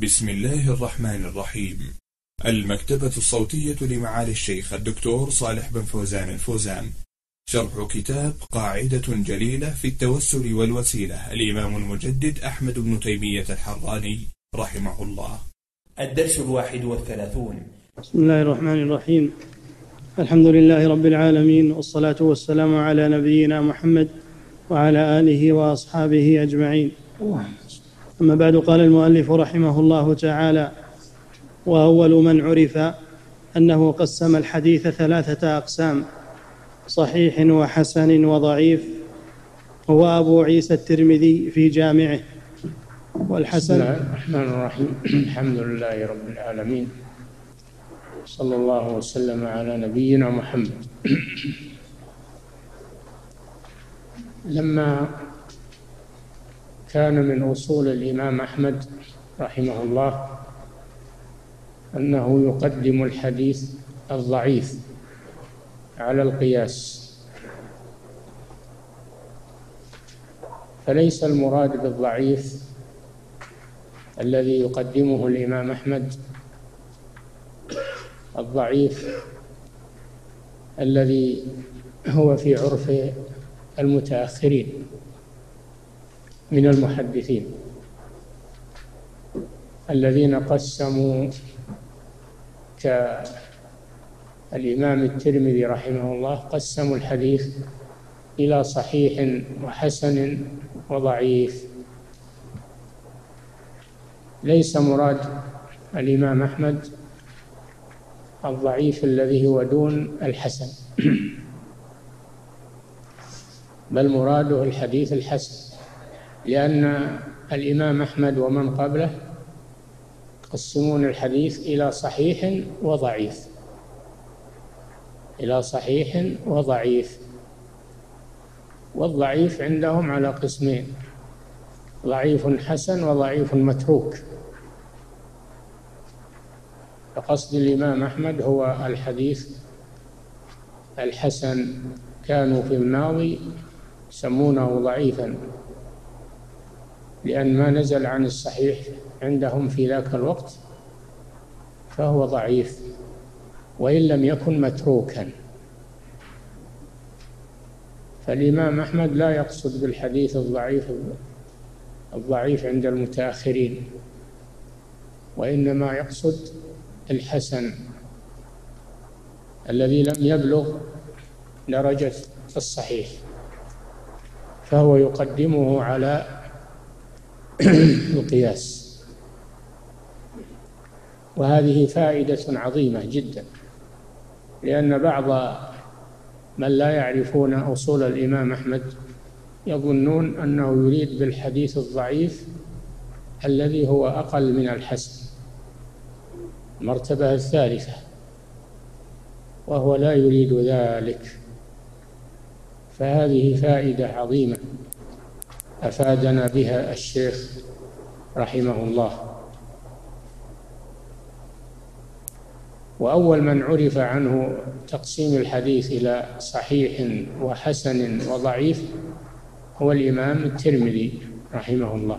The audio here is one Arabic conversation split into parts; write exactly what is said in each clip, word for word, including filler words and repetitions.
بسم الله الرحمن الرحيم. المكتبة الصوتية لمعالي الشيخ الدكتور صالح بن فوزان الفوزان، شرح كتاب قاعدة جليلة في التوسل والوسيلة، الإمام المجدد أحمد بن تيمية الحراني رحمه الله. الدرس الواحد والثلاثون. بسم الله الرحمن الرحيم. الحمد لله رب العالمين، والصلاة والسلام على نبينا محمد وعلى آله وأصحابه أجمعين. أما بعد، قال المؤلف رحمه الله تعالى: وأول من عرف أنه قسم الحديث ثلاثة أقسام: صحيح وحسن وضعيف، هو أبو عيسى الترمذي في جامعه. والحسن. بسم الله الرحمن الرحيم. الحمد لله رب العالمين، صلى الله وسلم على نبينا محمد. لما كان من أصول الإمام أحمد رحمه الله أنه يقدم الحديث الضعيف على القياس، فليس المراد بالضعيف الذي يقدمه الإمام أحمد الضعيف الذي هو في عرف المتأخرين من المحدثين الذين قسموا كالإمام الترمذي رحمه الله، قسموا الحديث إلى صحيح وحسن وضعيف. ليس مراد الإمام أحمد الضعيف الذي هو دون الحسن، بل مراده الحديث الحسن، لأن الإمام أحمد ومن قبله يقسمون الحديث إلى صحيح وضعيف، إلى صحيح وضعيف. والضعيف عندهم على قسمين: ضعيف حسن وضعيف متروك. فقصد الإمام أحمد هو الحديث الحسن، كانوا في الماضي يسمونه ضعيفا لأن ما نزل عن الصحيح عندهم في ذاك الوقت فهو ضعيف وإن لم يكن متروكا. فالإمام أحمد لا يقصد بالحديث الضعيف الضعيف عند المتأخرين، وإنما يقصد الحسن الذي لم يبلغ درجة الصحيح، فهو يقدمه على القياس. وهذه فائدة عظيمة جدا، لأن بعض من لا يعرفون أصول الإمام أحمد يظنون أنه يريد بالحديث الضعيف الذي هو أقل من الحسن، المرتبة الثالثة، وهو لا يريد ذلك. فهذه فائدة عظيمة أفادنا بها الشيخ رحمه الله. وأول من عرف عنه تقسيم الحديث إلى صحيح وحسن وضعيف هو الإمام الترمذي رحمه الله.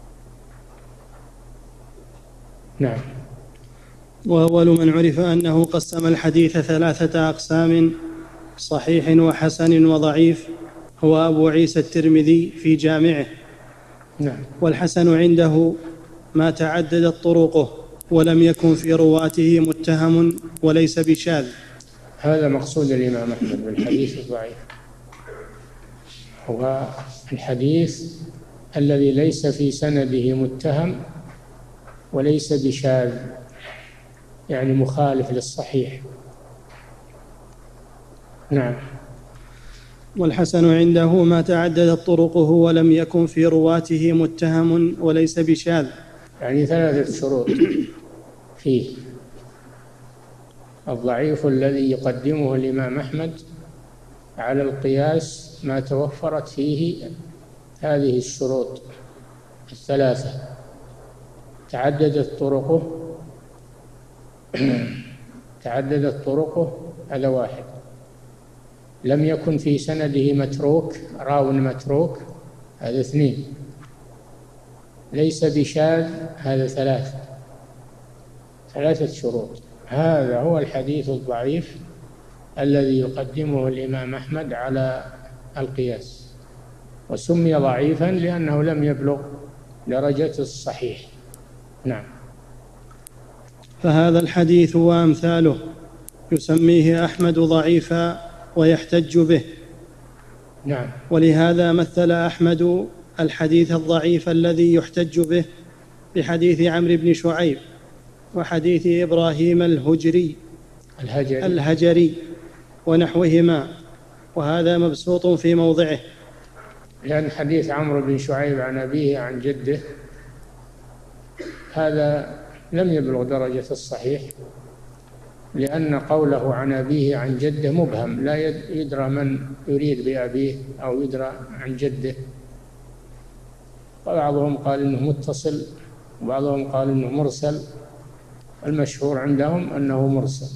نعم. وأول من عرف أنه قسم الحديث ثلاثة أقسام: صحيح وحسن وضعيف، هو أبو عيسى الترمذي في جامعه. نعم. والحسن عنده ما تعددت طرقه ولم يكن في رواته متهم وليس بشاذ. هذا مقصود الإمام أحمد بالحديث الضعيف، هو الحديث الذي ليس في سنده متهم وليس بشاذ، يعني مخالف للصحيح. نعم. والحسن عنده ما تعددت طرقه ولم يكن في رواته متهم وليس بشاذ، يعني ثلاثة شروط فيه. الضعيف الذي يقدمه الإمام أحمد على القياس ما توفرت فيه هذه الشروط الثلاثة: تعددت طرقه تعددت طرقه هذا واحد، لم يكن في سنده متروك، راو متروك، هذا اثنين، ليس بشاذ، هذا ثلاث ثلاثة شروط. هذا هو الحديث الضعيف الذي يقدمه الإمام أحمد على القياس، وسمي ضعيفا لأنه لم يبلغ درجة الصحيح. نعم. فهذا الحديث وأمثاله يسميه أحمد ضعيفا ويحتج به. نعم. ولهذا مثل أحمد الحديث الضعيف الذي يحتج به بحديث عمرو بن شعيب وحديث إبراهيم الهجري الهجري, الهجري ونحوهما، وهذا مبسوط في موضعه، لأن حديث عمرو بن شعيب عن أبيه عن جده هذا لم يبلغ درجة الصحيح، لأن قوله عن أبيه عن جده مبهم، لا يدرى من يريد بأبيه أو يدرى عن جده. وبعضهم قال إنه متصل وبعضهم قال إنه مرسل، المشهور عندهم أنه مرسل.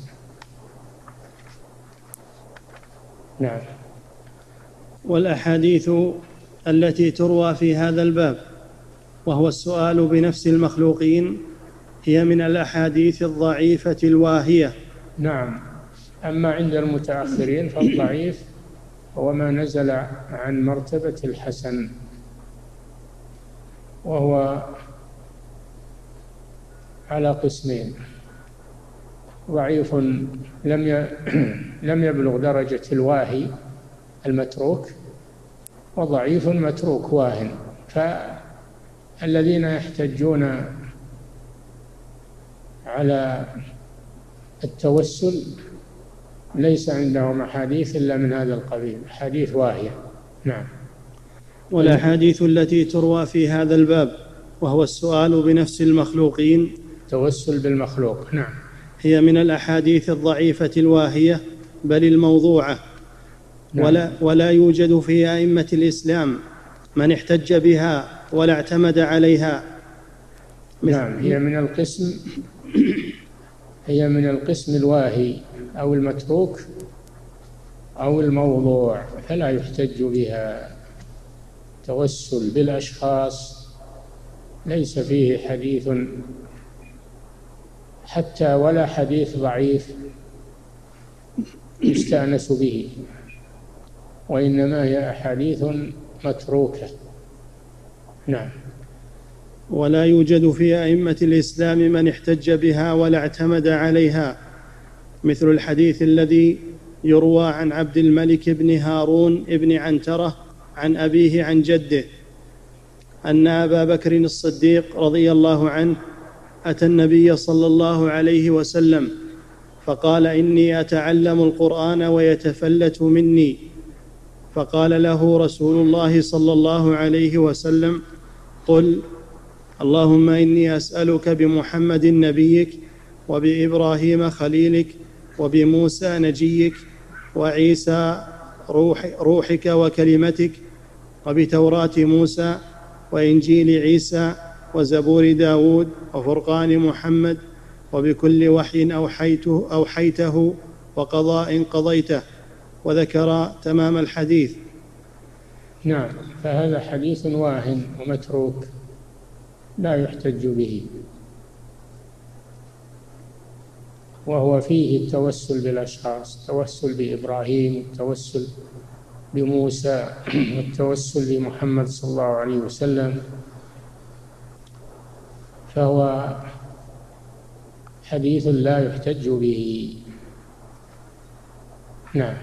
نعم. والأحاديث التي تروى في هذا الباب وهو السؤال بنفس المخلوقين هي من الأحاديث الضعيفة الواهية. نعم. أما عند المتأخرين فالضعيف هو ما نزل عن مرتبة الحسن، وهو على قسمين: ضعيف لم لم يبلغ درجة الواهي المتروك، وضعيف متروك واهن. فالذين يحتجون على التوسل ليس عندهم أحاديث إلا من هذا القبيل، حديث واهية. نعم. والأحاديث التي تروى في هذا الباب وهو السؤال بنفس المخلوقين، توسل بالمخلوق، نعم، هي من الأحاديث الضعيفة الواهية بل الموضوعة. نعم. ولا, ولا يوجد في أئمة الإسلام من احتج بها ولا اعتمد عليها. نعم. هي من القسم هي من القسم الواهي أو المتروك أو الموضوع، فلا يحتج بها. توسل بالأشخاص ليس فيه حديث حتى ولا حديث ضعيف يستأنس به، وإنما هي أحاديث متروكة. نعم. ولا يوجد في أئمة الإسلام من احتج بها ولا اعتمد عليها، مثل الحديث الذي يروى عن عبد الملك بن هارون بن عنترة عن أبيه عن جده أن أبا بكر الصديق رضي الله عنه أتى النبي صلى الله عليه وسلم فقال: إني أتعلم القرآن ويتفلت مني. فقال له رسول الله صلى الله عليه وسلم: قل اللهم إني أسألك بمحمد نبيك وبإبراهيم خليلك وبموسى نجيك وعيسى روح روحك وكلمتك وبتوراة موسى وإنجيل عيسى وزبور داود وفرقان محمد وبكل وحي أوحيته, أوحيته وقضاء قضيته، وذكر تمام الحديث. نعم. فهذا حديث واهن ومتروك لا يحتج به، وهو فيه التوسل بالأشخاص، التوسل بإبراهيم، التوسل بموسى، والتوسل بمحمد صلى الله عليه وسلم، فهو حديث لا يحتج به. نعم.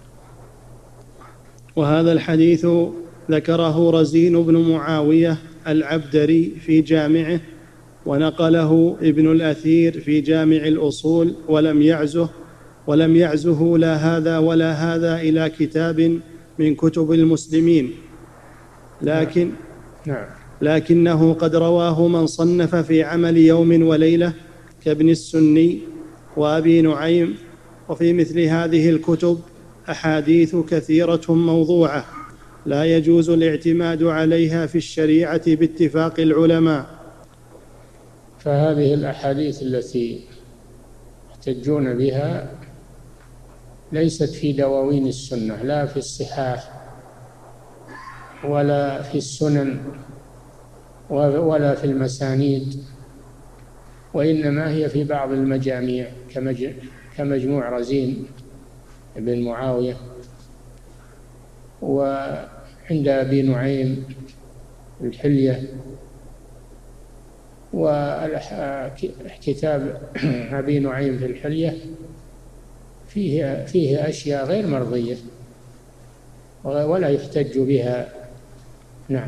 وهذا الحديث ذكره رزين بن معاوية العبدري في جامعه، ونقله ابن الأثير في جامع الأصول، ولم يعزه ولم يعزه لا هذا ولا هذا إلى كتاب من كتب المسلمين، لكن نعم. لكنه قد رواه من صنف في عمل يوم وليلة كابن السني وأبي نعيم. وفي مثل هذه الكتب أحاديث كثيرة موضوعة لا يجوز الاعتماد عليها في الشريعة باتفاق العلماء. فهذه الأحاديث التي يحتجون بها ليست في دواوين السنة، لا في الصحاح ولا في السنن ولا في المسانيد، وإنما هي في بعض المجاميع كمجموع رزين بن معاوية، وعند أبي نعيم الحلية، وكتاب أبي نعيم في الحلية فيه فيه أشياء غير مرضية ولا يحتج بها. نعم.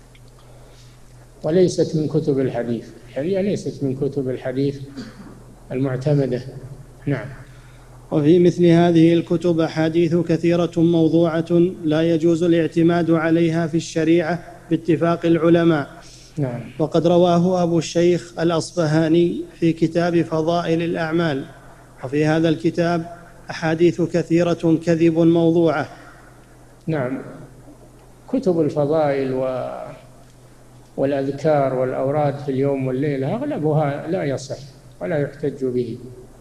وليست من كتب الحديث، الحلية ليست من كتب الحديث المعتمدة. نعم. وفي مثل هذه الكتب أحاديث كثيرة موضوعة لا يجوز الاعتماد عليها في الشريعة باتفاق العلماء. نعم. وقد رواه أبو الشيخ الأصفهاني في كتاب فضائل الأعمال، وفي هذا الكتاب أحاديث كثيرة كذب موضوعة. نعم. كتب الفضائل و... والأذكار والأوراد في اليوم والليلة أغلبها لا يصح ولا يحتج به.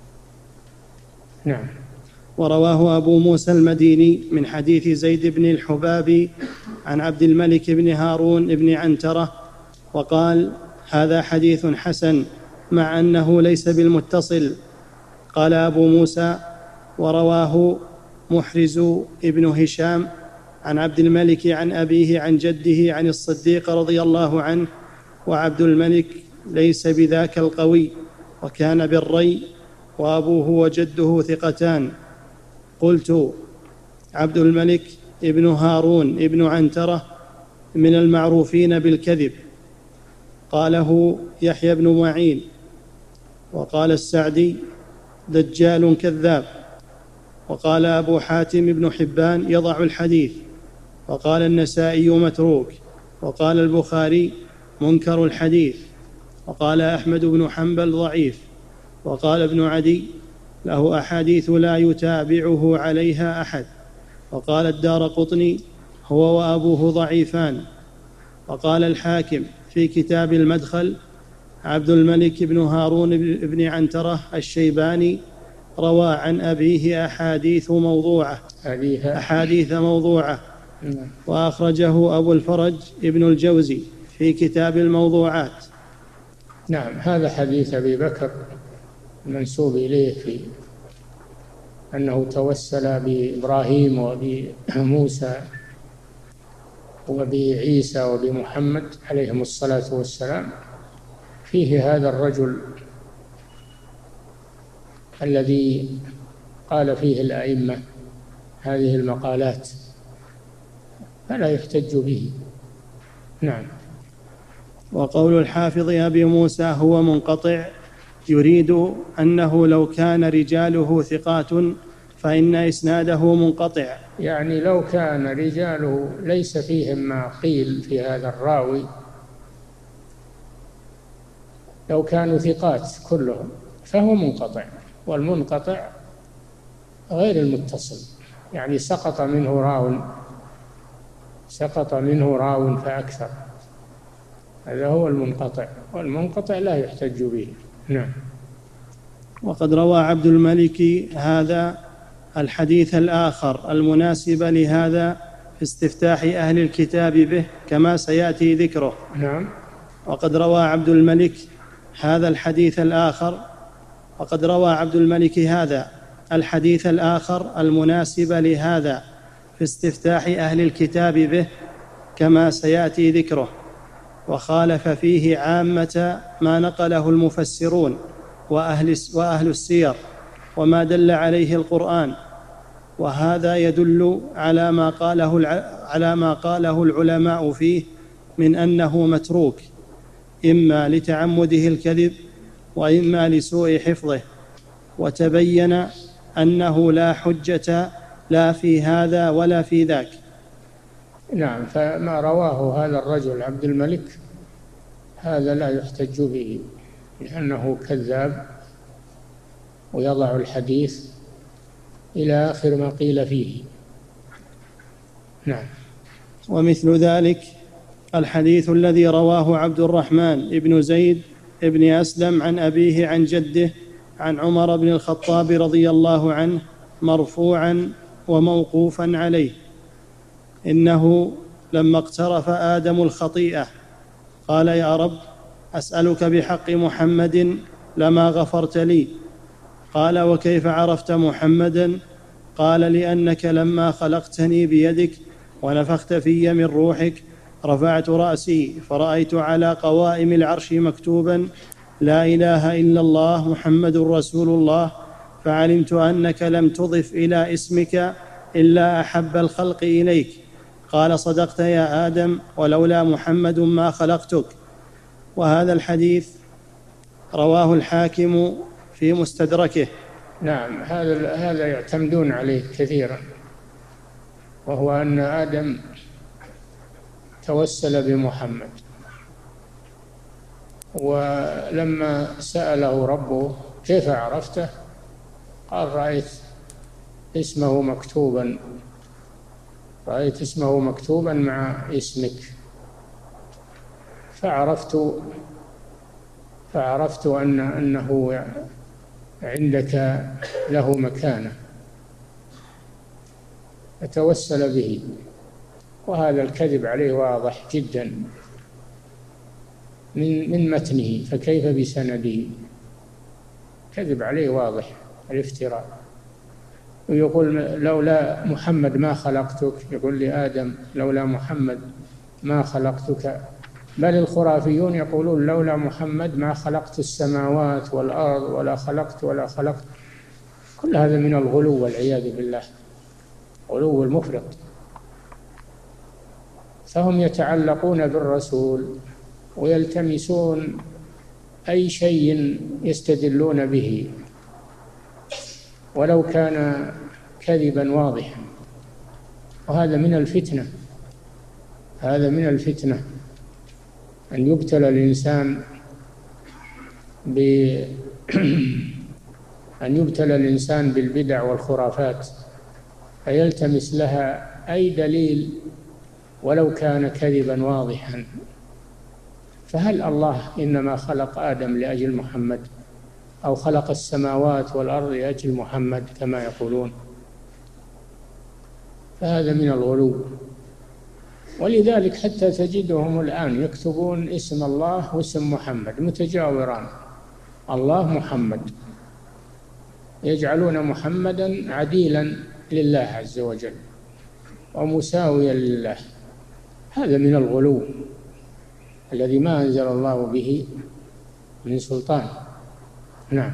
نعم. ورواه أبو موسى المديني من حديث زيد بن الحباب عن عبد الملك بن هارون بن عنترة وقال: هذا حديث حسن مع أنه ليس بالمتصل. قال أبو موسى: ورواه محرز ابن هشام عن عبد الملك عن أبيه عن جده عن الصديق رضي الله عنه، وعبد الملك ليس بذاك القوي، وكان بالري، وأبوه وجده ثقتان. قلت: عبد الملك ابن هارون ابن عنترة من المعروفين بالكذب. قاله يحيى بن معين. وقال السعدي: دجال كذاب. وقال أبو حاتم بن حبان: يضع الحديث. وقال النسائي: متروك. وقال البخاري: منكر الحديث. وقال أحمد بن حنبل: ضعيف. وقال ابن عدي: له أحاديث لا يتابعه عليها أحد. وقال الدارقطني: هو وأبوه ضعيفان. وقال الحاكم في كتاب المدخل: عبد الملك بن هارون بن عنترة الشيباني روى عن أبيه أحاديث موضوعة أحاديث موضوعة وأخرجه أبو الفرج ابن الجوزي في كتاب الموضوعات. نعم. هذا حديث أبي بكر المنسوب إليه في أنه توسل بإبراهيم وبموسى وبعيسى وبمحمد عليهم الصلاة والسلام، فيه هذا الرجل الذي قال فيه الأئمة هذه المقالات، فلا يحتج به. نعم. وقول الحافظ أبي موسى هو منقطع يريد أنه لو كان رجاله ثقات فإن إسناده منقطع، يعني لو كان رجاله ليس فيهم ما قيل في هذا الراوي، لو كانوا ثقات كلهم فهو منقطع. والمنقطع غير المتصل، يعني سقط منه راو سقط منه راو فأكثر، هذا هو المنقطع، والمنقطع لا يحتج به. نعم. وقد روى عبد الملك هذا الحديث الآخر المناسب لهذا في استفتاح أهل الكتاب به كما سيأتي ذكره. نعم. وقد روى عبد الملك هذا الحديث الآخر وقد روى عبد الملك هذا الحديث الآخر المناسب لهذا في استفتاح أهل الكتاب به كما سيأتي ذكره، وخالف فيه عامة ما نقله المفسرون وأهل, وأهل السير وما دل عليه القرآن، وهذا يدل على ما قاله على ما قاله العلماء فيه من أنه متروك، إما لتعمده الكذب وإما لسوء حفظه، وتبين أنه لا حجة لا في هذا ولا في ذاك. نعم. فما رواه هذا الرجل عبد الملك هذا لا يحتج به، لأنه كذاب ويضع الحديث إلى آخر ما قيل فيه. نعم. ومثل ذلك الحديث الذي رواه عبد الرحمن بن زيد بن أسلم عن أبيه عن جده عن عمر بن الخطاب رضي الله عنه مرفوعا وموقوفا عليه: إنه لما اقترف آدم الخطيئة قال يا رب أسألك بحق محمد لما غفرت لي. قال وكيف عرفت محمدا؟ قال لأنك لما خلقتني بيدك ونفخت في من روحك رفعت رأسي فرأيت على قوائم العرش مكتوبا لا إله إلا الله محمد رسول الله، فعلمت أنك لم تضف إلى اسمك إلا أحب الخلق إليك. قال صدقت يا آدم ولولا محمد ما خلقتك. وهذا الحديث رواه الحاكم في مستدركه. نعم، هذا هذا يعتمدون عليه كثيرا، وهو أن آدم توسل بمحمد، ولما سأله ربه كيف عرفته قال رأيت اسمه مكتوبا رأيت اسمه مكتوبا مع اسمك، فعرفت فعرفت أن أنه عندك له مكانة، فتوسل به. وهذا الكذب عليه واضح جدا من من متنه، فكيف بسنده؟ كذب عليه واضح، الافتراء. ويقول لولا محمد ما خلقتك، يقول لآدم لولا محمد ما خلقتك. بل الخرافيون يقولون لولا محمد ما خلقت السماوات والأرض ولا خلقت ولا خلقت. كل هذا من الغلو والعياذ بالله، غلو المفرط. فهم يتعلقون بالرسول ويلتمسون أي شيء يستدلون به ولو كان كذبا واضحا، وهذا من الفتنة هذا من الفتنة أن يبتلى الإنسان ب أن يبتلى الإنسان بالبدع والخرافات فيلتمس لها أي دليل ولو كان كذبا واضحا. فهل الله إنما خلق آدم لأجل محمد، أو خلق السماوات والأرض لأجل محمد كما يقولون؟ فهذا من الغلو. ولذلك حتى تجدهم الآن يكتبون اسم الله واسم محمد متجاوران، الله محمد، يجعلون محمدا عديلا لله عز وجل ومساويا لله. هذا من الغلو الذي ما أنزل الله به من سلطان. نعم.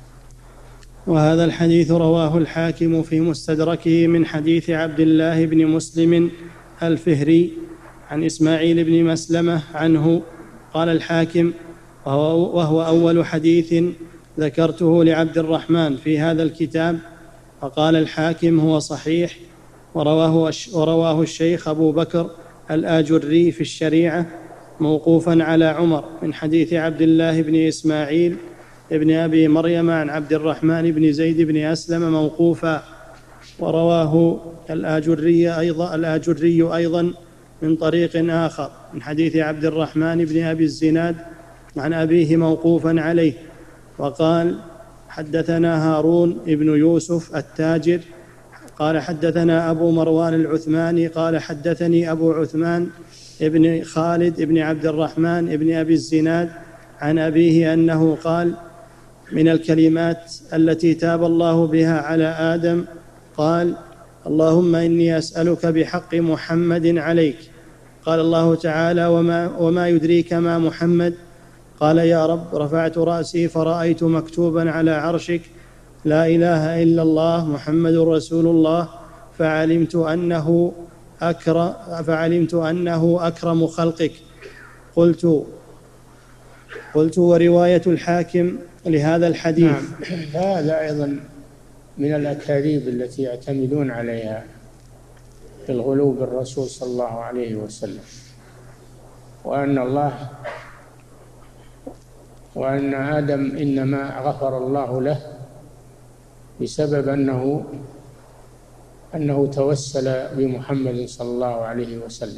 وهذا الحديث رواه الحاكم في مستدركه من حديث عبد الله بن مسلم الفهري عن إسماعيل بن مسلمة عنه. قال الحاكم وهو, وهو أول حديث ذكرته لعبد الرحمن في هذا الكتاب. وقال الحاكم هو صحيح، ورواه, ورواه الشيخ أبو بكر الآجري في الشريعة موقوفا على عمر من حديث عبد الله بن إسماعيل ابن أبي مريم عن عبد الرحمن بن زيد بن أسلم موقوفا. ورواه الآجري أيضا, الآجري أيضا من طريق آخر من حديث عبد الرحمن بن أبي الزناد عن أبيه موقوفا عليه. وقال حدثنا هارون ابن يوسف التاجر قال حدثنا أبو مروان العثماني قال حدثني أبو عثمان ابن خالد ابن عبد الرحمن ابن أبي الزناد عن أبيه أنه قال من الكلمات التي تاب الله بها على آدم قال اللهم إني أسألك بحق محمد عليك. قال الله تعالى وما, وما يدريك ما محمد؟ قال يا رب رفعت رأسي فرأيت مكتوبا على عرشك لا إله إلا الله محمد رسول الله، فعلمت أنه أكرم, فعلمت أنه أكرم خلقك. قلت قلت ورواية الحاكم لهذا الحديث. نعم. هذا أيضا من الأكاذيب التي يعتمدون عليها في الغلو بالرسول صلى الله عليه وسلم، وأن الله وأن آدم إنما غفر الله له بسبب أنه أنه توسل بمحمد صلى الله عليه وسلم.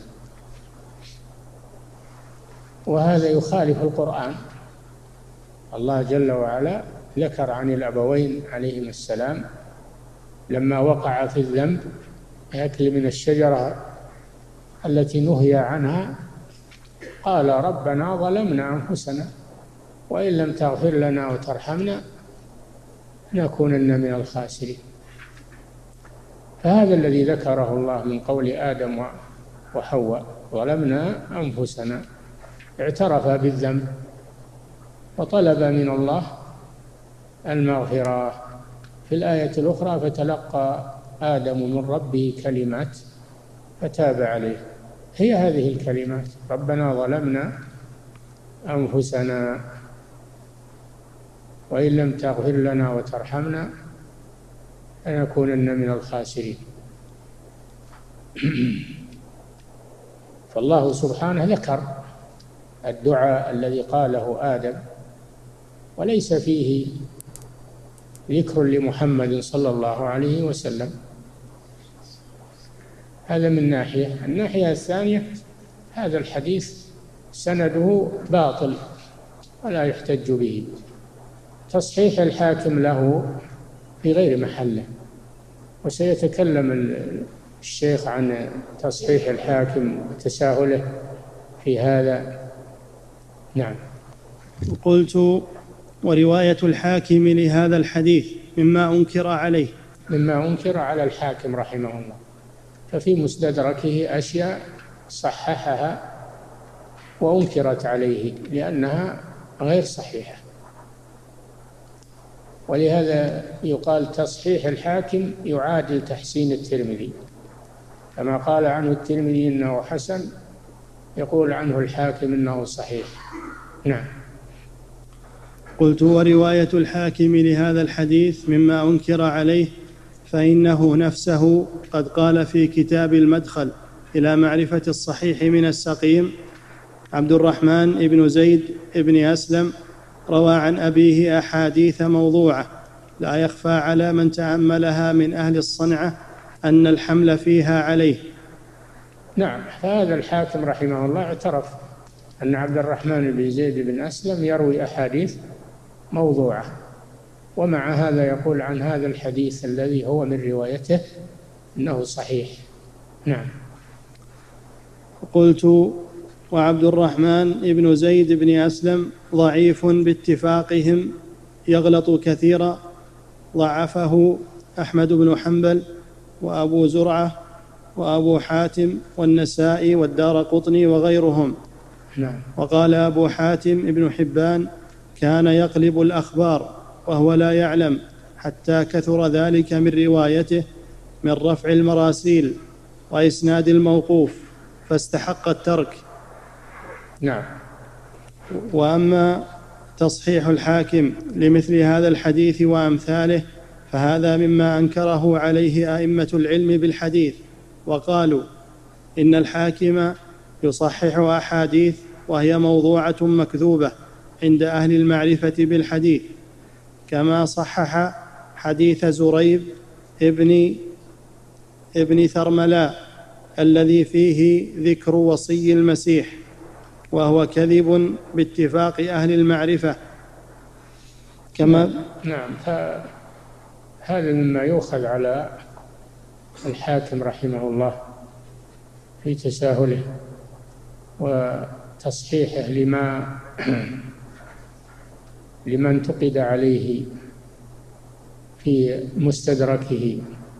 وهذا يخالف القرآن. الله جل وعلا ذكر عن الأبوين عليهما السلام لما وقع في الذنب أكل من الشجرة التي نهي عنها، قال ربنا ظلمنا أنفسنا وإن لم تغفر لنا وترحمنا لنكونن من الخاسرين. فهذا الذي ذكره الله من قول آدم وحواء، ظلمنا أنفسنا، اعترف بالذنب وطلب من الله المغفرة. في الآية الأخرى فتلقى آدم من ربه كلمات فتاب عليه، هي هذه الكلمات: ربنا ظلمنا أنفسنا وإن لم تغفر لنا وترحمنا لنكونن من الخاسرين. فالله سبحانه ذكر الدعاء الذي قاله آدم، وليس فيه ذكر لمحمد صلى الله عليه وسلم. هذا من ناحية. الناحية الثانية هذا الحديث سنده باطل ولا يحتج به، تصحيح الحاكم له في غير محله، وسيتكلم الشيخ عن تصحيح الحاكم وتساهله في هذا. نعم. قلت: ورواية الحاكم لهذا الحديث مما أنكر عليه مما أنكر على الحاكم رحمه الله، ففي مستدركه أشياء صححها وأنكرت عليه لأنها غير صحيحة، ولهذا يقال تصحيح الحاكم يعادل تحسين الترمذي، كما قال عنه الترمذي إنه حسن يقول عنه الحاكم إنه صحيح. نعم. قلت: ورواية الحاكم لهذا الحديث مما أنكر عليه، فإنه نفسه قد قال في كتاب المدخل إلى معرفة الصحيح من السقيم: عبد الرحمن بن زيد بن أسلم روى عن أبيه أحاديث موضوعة لا يخفى على من تأملها من أهل الصنعة أن الحمل فيها عليه. نعم. فهذا الحاكم رحمه الله اعترف أن عبد الرحمن بن زيد بن أسلم يروي أحاديث موضوعة، ومع هذا يقول عن هذا الحديث الذي هو من روايته إنه صحيح. نعم. قلت: وعبد الرحمن بن زيد بن أسلم ضعيف باتفاقهم، يغلط كثيرا، ضعفه أحمد بن حنبل وأبو زرعة وأبو حاتم والنسائي والدارقطني وغيرهم. نعم. وقال أبو حاتم ابن حبان: كان يقلب الأخبار وهو لا يعلم، حتى كثر ذلك من روايته من رفع المراسيل وإسناد الموقوف فاستحق الترك. نعم. وأما تصحيح الحاكم لمثل هذا الحديث وأمثاله فهذا مما أنكره عليه أئمة العلم بالحديث، وقالوا إن الحاكم يصحح أحاديث وهي موضوعة مكذوبة عند أهل المعرفة بالحديث، كما صحح حديث زريب ابن ابن ثرملاء الذي فيه ذكر وصي المسيح، وهو كذب باتفاق أهل المعرفة. كما نعم. هذا مما يؤخذ على الحاكم رحمه الله في تساهله وتصحيحه لما لما انتقد عليه في مستدركه،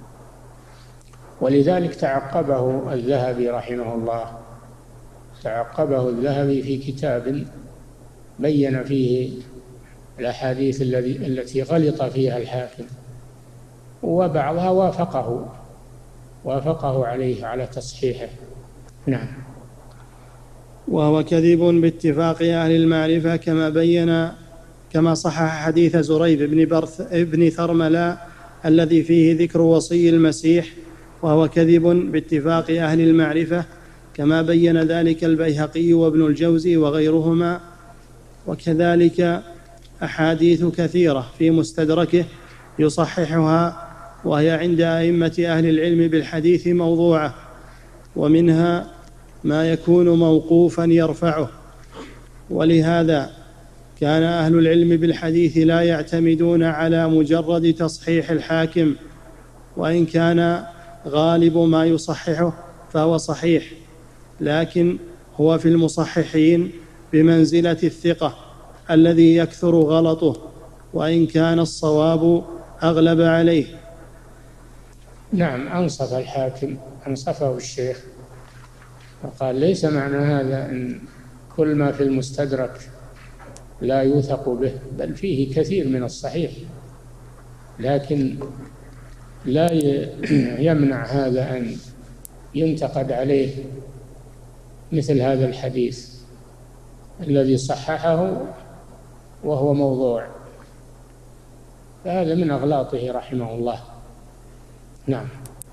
ولذلك تعقبه الذهبي رحمه الله تعقبه الذهبي في كتاب بين فيه الأحاديث التي غلط فيها الحاكم، وبعضها وافقه وافقه عليه على تصحيحه. نعم. وهو كذب باتفاق أهل المعرفة، كما بين كما صحح حديث زريب بن, برث ابن ثرملاء الذي فيه ذكر وصي المسيح، وهو كذب باتفاق أهل المعرفة، كما بين ذلك البيهقي وابن الجوزي وغيرهما. وكذلك أحاديث كثيرة في مستدركه يصححها وهي عند أئمة أهل العلم بالحديث موضوعة، ومنها ما يكون موقوفا يرفعه. ولهذا كان أهل العلم بالحديث لا يعتمدون على مجرد تصحيح الحاكم، وإن كان غالب ما يصححه فهو صحيح، لكن هو في المصححين بمنزلة الثقة الذي يكثر غلطه وإن كان الصواب أغلب عليه. نعم، أنصف الحاكم، أنصفه الشيخ، وقال ليس معنى هذا أن كل ما في المستدرك لا يوثق به، بل فيه كثير من الصحيح، لكن لا يمنع هذا أن ينتقد عليه مثل هذا الحديث الذي صححه وهو موضوع، فهذا من أغلاطه رحمه الله. نعم.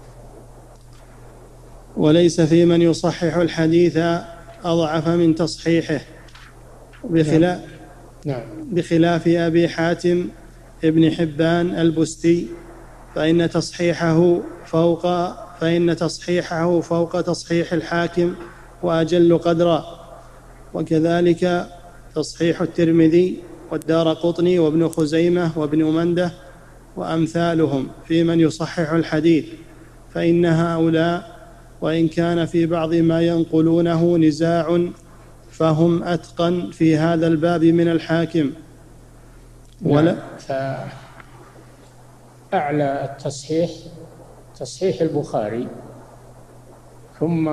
وليس في من يصحح الحديث أضعف من تصحيحه، بخلاف, نعم. بخلاف أبي حاتم ابن حبان البستي، فإن تصحيحه فوق فإن تصحيحه فوق تصحيح الحاكم وأجل قدرا، وكذلك تصحيح الترمذي والدارقطني وابن خزيمة وابن منده وأمثالهم في من يصحح الحديث، فإن هؤلاء وإن كان في بعض ما ينقلونه نزاع فهم أتقن في هذا الباب من الحاكم. ولا فأعلى التصحيح تصحيح البخاري، ثم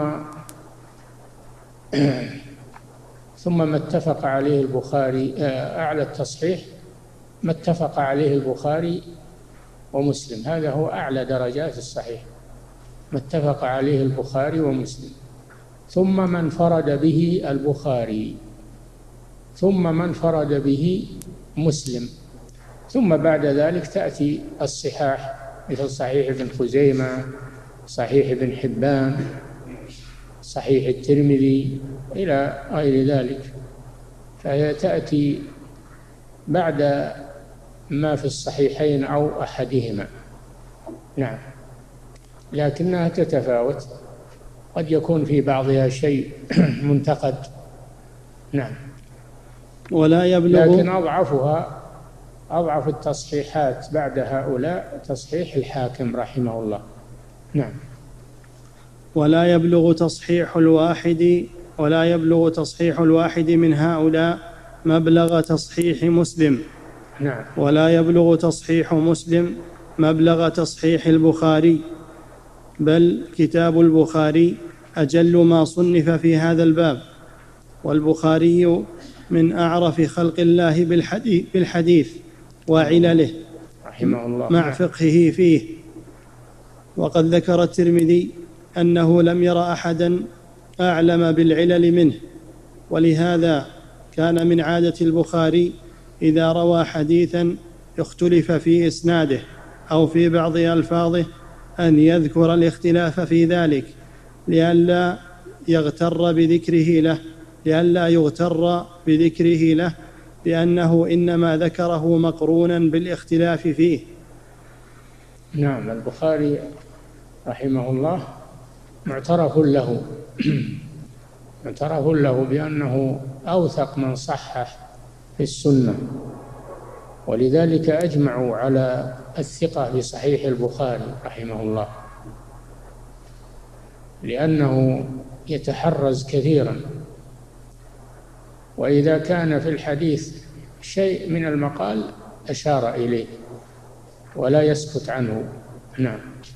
ثم ما اتفق عليه البخاري، أعلى التصحيح ما اتفق عليه البخاري ومسلم، هذا هو أعلى درجات الصحيح، ما اتفق عليه البخاري ومسلم، ثم من فرد به البخاري، ثم من فرد به مسلم، ثم بعد ذلك تأتي الصحاح مثل صحيح ابن خزيمة، صحيح ابن حبان، صحيح الترمذي إلى غير ذلك، فهي تأتي بعد ما في الصحيحين أو أحدهما. نعم، لكنها تتفاوت، قد يكون في بعضها شيء منتقد. نعم. ولا يبلغ، لكن أضعفها أضعف التصحيحات بعد هؤلاء تصحيح الحاكم رحمه الله. نعم. ولا يبلغ تصحيح الواحد ولا يبلغ تصحيح الواحد من هؤلاء مبلغ تصحيح مسلم. نعم. ولا يبلغ تصحيح مسلم مبلغ تصحيح البخاري، بل كتاب البخاري أجل ما صنف في هذا الباب، والبخاري من أعرف خلق الله بالحديث وعلله رحمه الله مع فقهه فيه. وقد ذكر الترمذي أنه لم ير أحدا أعلم بالعلل منه، ولهذا كان من عادة البخاري إذا روى حديثا اختلف في إسناده أو في بعض ألفاظه أن يذكر الاختلاف في ذلك لئلا يغتر بذكره له لئلا يغتر بذكره له بأنه إنما ذكره مقرونا بالاختلاف فيه. نعم. البخاري رحمه الله معترف له معترف له بأنه أوثق من صحح في السنة، ولذلك أجمعوا على الثقة بصحيح البخاري رحمه الله، لأنه يتحرز كثيرا، وإذا كان في الحديث شيء من المقال أشار إليه ولا يسكت عنه. نعم.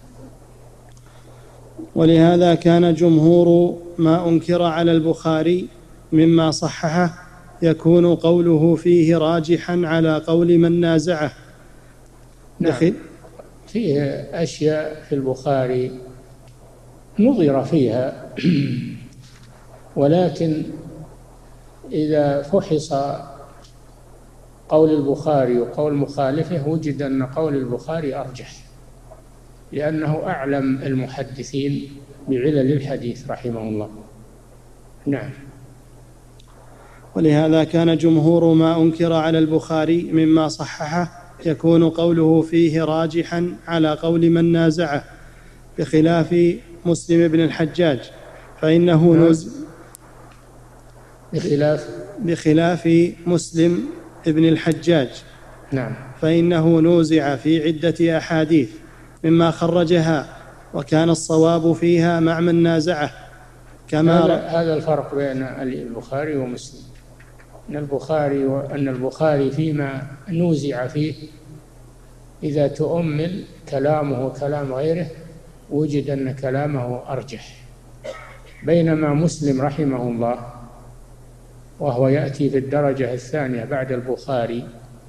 ولهذا كان جمهور ما أنكر على البخاري مما صححه يكون قوله فيه راجحا على قول من نازعه. نعم. فيه أشياء في البخاري نظر فيها، ولكن إذا فحص قول البخاري وقول مخالفه وجد أن قول البخاري أرجح، لأنه أعلم المحدثين بعلل الحديث رحمه الله. نعم. ولهذا كان جمهور ما أنكر على البخاري مما صححه يكون قوله فيه راجحا على قول من نازعه، بخلاف مسلم بن الحجاج فإنه نز بخلاف بخلاف مسلم بن الحجاج نعم فإنه نوزع في عدة أحاديث مما خرجها، وكان الصواب فيها مع من نازعه كما هذا, هذا الفرق بين البخاري ومسلم. أن البخاري وأن البخاري فيما نوزع فيه إذا تؤمل كلامه وكلام غيره وجد أن كلامه أرجح، بينما مسلم رحمه الله وهو يأتي في الدرجة الثانية بعد البخاري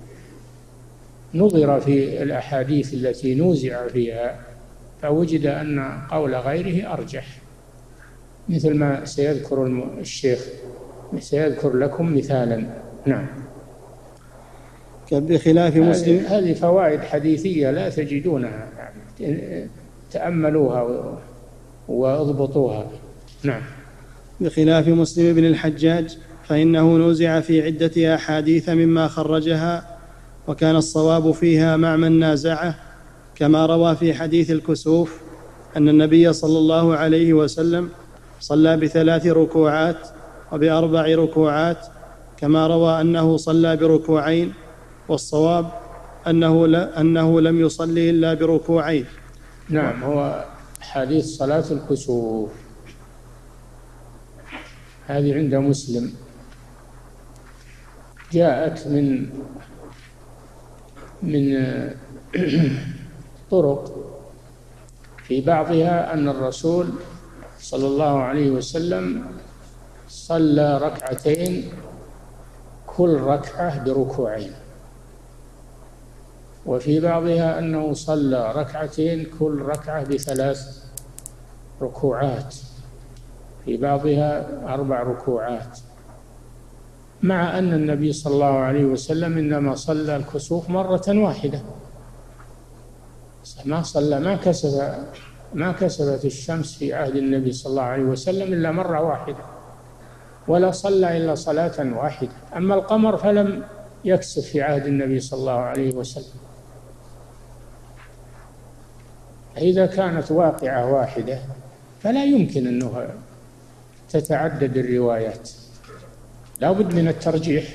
نظر في الأحاديث التي نوزع فيها فوجد أن قول غيره أرجح، مثل ما سيذكر الشيخ سيذكر لكم مثالا. نعم. بخلاف مسلم. هذه فوائد حديثية لا تجدونها، يعني تأملوها واضبطوها. نعم. بخلاف مسلم بن الحجاج فإنه نوزع في عدة أحاديث مما خرجها، وكان الصواب فيها مع من نازعه، كما روى في حديث الكسوف أن النبي صلى الله عليه وسلم صلى بثلاث ركوعات وبأربع ركوعات، كما روى أنه صلى بركوعين، والصواب أنه, لا أنه لم يصلي إلا بركوعين. نعم. هو حديث صلاة الكسوف هذه عند مسلم جاءت من من طرق، في بعضها أن الرسول صلى الله عليه وسلم صلى ركعتين كل ركعة بركوعين، وفي بعضها أنه صلى ركعتين كل ركعة بثلاث ركوعات، في بعضها أربع ركوعات، مع أن النبي صلى الله عليه وسلم إنما صلى الكسوف مرة واحدة، ما صلى ما كسف ما كسفت الشمس في عهد النبي صلى الله عليه وسلم إلا مرة واحدة، ولا صلى إلا صلاة واحدة. أما القمر فلم يكسف في عهد النبي صلى الله عليه وسلم. إذا كانت واقعة واحدة فلا يمكن أنه تتعدد الروايات، لا بد من الترجيح.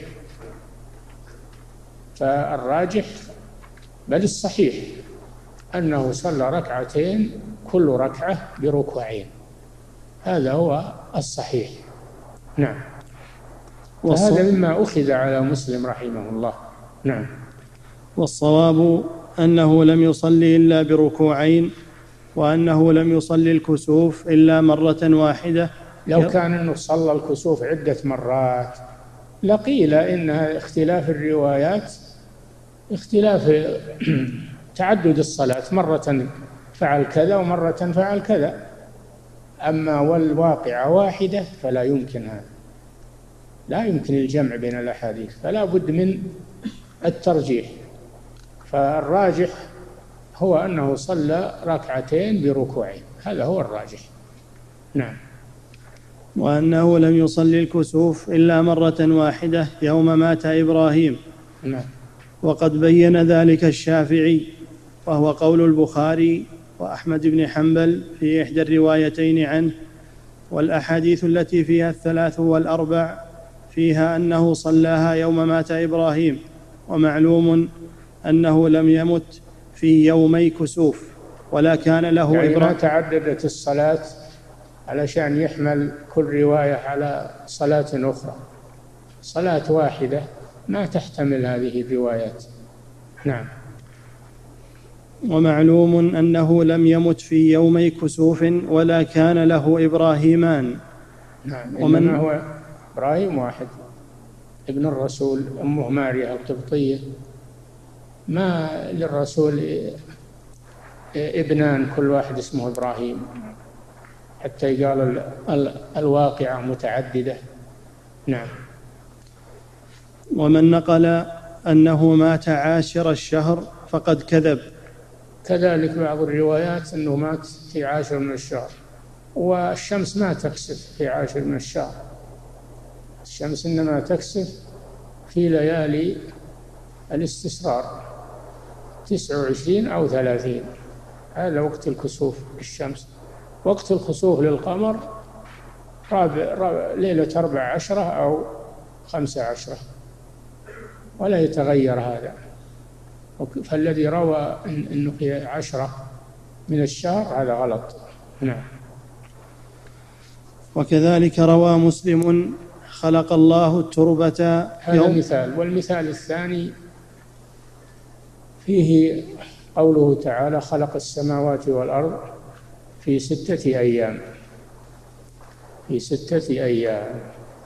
فالراجح بل الصحيح أنه صلى ركعتين كل ركعة بركوعين، هذا هو الصحيح. نعم. وهذا مما أخذ على مسلم رحمه الله. نعم. والصواب أنه لم يصلي إلا بركوعين، وأنه لم يصلي الكسوف إلا مرة واحدة. لو كان أنه صلى الكسوف عدة مرات لقيل إن اختلاف الروايات اختلاف تعدد الصلاة، مرة فعل كذا ومرة فعل كذا، أما والواقعة واحدة فلا يمكن هذا، لا يمكن الجمع بين الأحاديث، فلا بد من الترجيح. فالراجح هو أنه صلى ركعتين بركوعين، هذا هو الراجح. نعم. وأنه لم يصلي الكسوف إلا مرة واحدة يوم مات إبراهيم. نعم. وقد بين ذلك الشافعي، وهو قول البخاري وأحمد بن حنبل في إحدى الروايتين عنه، والأحاديث التي فيها الثلاث والأربع فيها أنه صلاها يوم مات إبراهيم، ومعلوم أنه لم يمت في يومي كسوف ولا كان له يعني إبراهيم. ما تعددت الصلاة علشان يحمل كل رواية على صلاة أخرى، صلاة واحدة ما تحتمل هذه الروايات. نعم. ومعلوم أنه لم يمت في يومي كسوف ولا كان له إبراهيمان. نعم. ومن هو إبراهيم واحد ابن الرسول، أمه ماريا القبطية، ما للرسول ابنان كل واحد اسمه إبراهيم حتى يقال الواقعة متعددة. نعم. ومن نقل أنه مات عاشر الشهر فقد كذب. كذلك بعض الروايات أنه مات في عاشر من الشهر، والشمس ما تكسف في عاشر من الشهر، الشمس إنما تكسف في ليالي الاستسرار تسع وعشرين أو ثلاثين، هذا وقت الكسوف الشمس. وقت الخسوف للقمر رابع رابع ليلة أربع عشرة أو خمسة عشرة، ولا يتغير هذا. فالذي روى أنه في عشرة من الشهر هذا غلط. نعم. وكذلك روى مسلم خلق الله التربة هذا مثال. والمثال الثاني فيه قوله تعالى خلق السماوات والأرض في ستة أيام في ستة أيام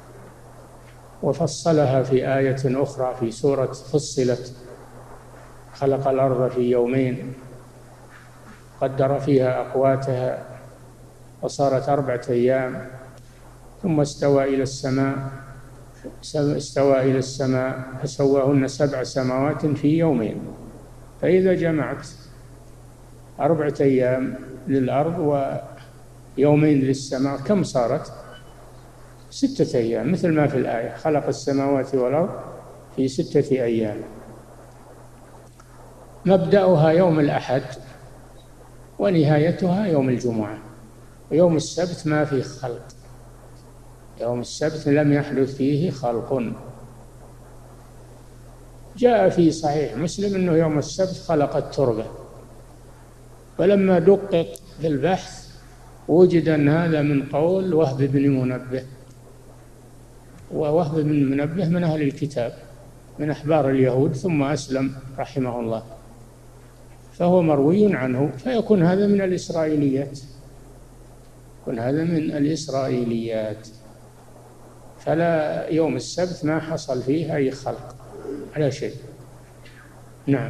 وفصلها في آية أخرى في سورة فصلت خلق الأرض في يومين قدر فيها أقواتها وصارت أربعة أيام ثم استوى إلى السماء استوى إلى السماء فسواهن سبع سماوات في يومين. فإذا جمعت أربعة أيام للأرض ويومين للسماء كم صارت؟ ستة أيام، مثل ما في الآية خلق السماوات والأرض في ستة أيام. مبدأها يوم الأحد ونهايتها يوم الجمعة، ويوم السبت ما فيه خلق، يوم السبت لم يحدث فيه خلق. جاء في صحيح مسلم أنه يوم السبت خلق التربة، فلما دقق في البحث وجد أن هذا من قول وهب بن منبه، ووهب بن منبه من أهل الكتاب من أحبار اليهود ثم أسلم رحمه الله، فهو مروي عنه، فيكون هذا من الإسرائيليات، يكون هذا من الإسرائيليات. فلا يوم السبت ما حصل فيه أي خلق على شيء. نعم.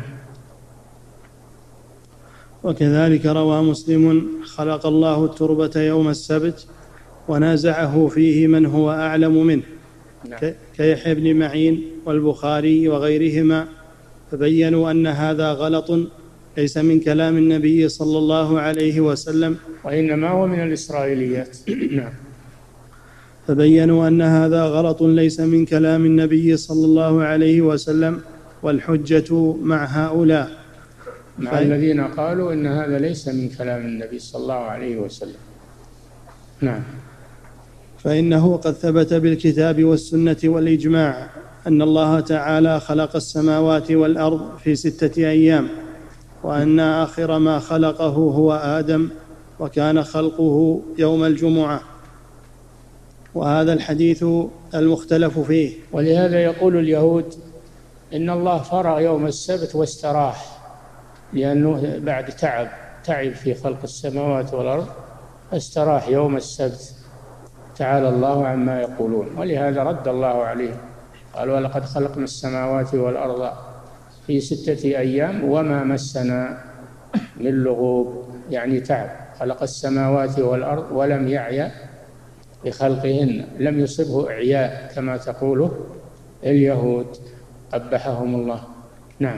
وكذلك روى مسلم خلق الله التربة يوم السبت ونازعه فيه من هو أعلم منه، نعم. كيحيى بن معين والبخاري وغيرهما، فبينوا أن هذا غلط ليس من كلام النبي صلى الله عليه وسلم، وإنما هو من الإسرائيليات. نعم. فبينوا أن هذا غلط ليس من كلام النبي صلى الله عليه وسلم، والحجة مع هؤلاء، مع ف... الذين قالوا إن هذا ليس من كلام النبي صلى الله عليه وسلم. نعم. فإنه قد ثبت بالكتاب والسنة والإجماع أن الله تعالى خلق السماوات والأرض في ستة أيام، وأن آخر ما خلقه هو آدم، وكان خلقه يوم الجمعة، وهذا الحديث المختلف فيه. ولهذا يقول اليهود إن الله فرغ يوم السبت واستراح، لأنه بعد تعب تعب في خلق السماوات والأرض استراح يوم السبت، تعالى الله عما يقولون. ولهذا رد الله عليه، قال ولقد خلقنا السماوات والأرض في ستة أيام وما مسنا من لغوب، يعني تعب، خلق السماوات والأرض ولم يعي بخلقهن، لم يصبه إعياء كما تقوله اليهود قبحهم الله. نعم.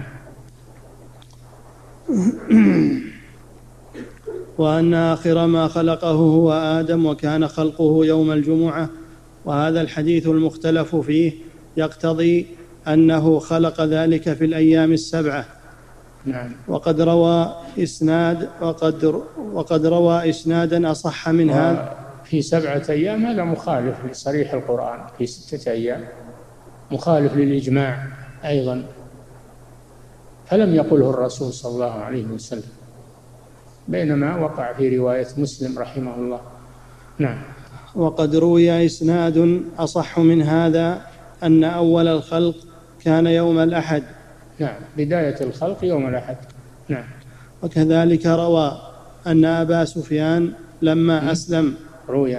وأن آخر ما خلقه هو آدم، وكان خلقه يوم الجمعة، وهذا الحديث المختلف فيه يقتضي أنه خلق ذلك في الأيام السبعة. نعم. وقد روى إسناد وقد, وقد روى إسنادا أصح من هذا في سبعة أيام، هذا مخالف لصريح القرآن، في ستة أيام مخالف للإجماع أيضا، فلم يقله الرسول صلى الله عليه وسلم، بينما وقع في رواية مسلم رحمه الله. نعم. وقد روي إسناد أصح من هذا أن أول الخلق كان يوم الأحد. نعم، بداية الخلق يوم الأحد. نعم. وكذلك روى أن أبا سفيان لما أسلم روي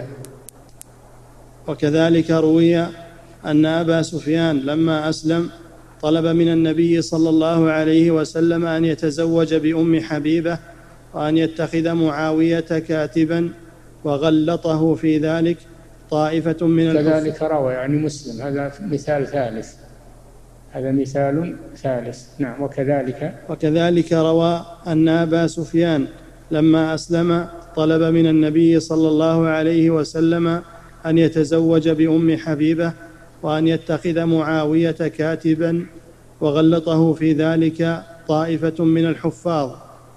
وكذلك روي أن أبا سفيان لما أسلم طلب من النبي صلى الله عليه وسلم أن يتزوج بأم حبيبة وأن يتخذ معاوية كاتبا، وغلطه في ذلك طائفة من الكفار. كذلك روى يعني مسلم، هذا مثال ثالث، هذا مثال ثالث. نعم. وكذلك وكذلك روى أن أبا سفيان لما أسلم طلب من النبي صلى الله عليه وسلم أن يتزوج بأم حبيبة وأن يتخذ معاوية كاتبا، وغلطه في ذلك طائفة من الحفاظ.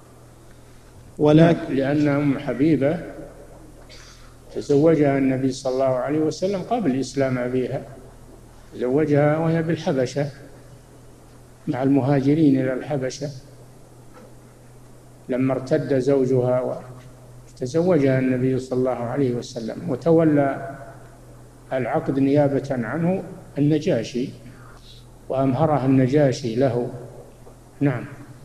ولكن لأن أم حبيبة تزوجها النبي صلى الله عليه وسلم قبل إسلام أبيها، تزوجها وهي بالحبشة مع المهاجرين إلى الحبشة، لما ارتد زوجها تزوجها النبي صلى الله عليه وسلم، وتولى العقد نيابة عنه النجاشي، وأمهرها النجاشي له. نعم.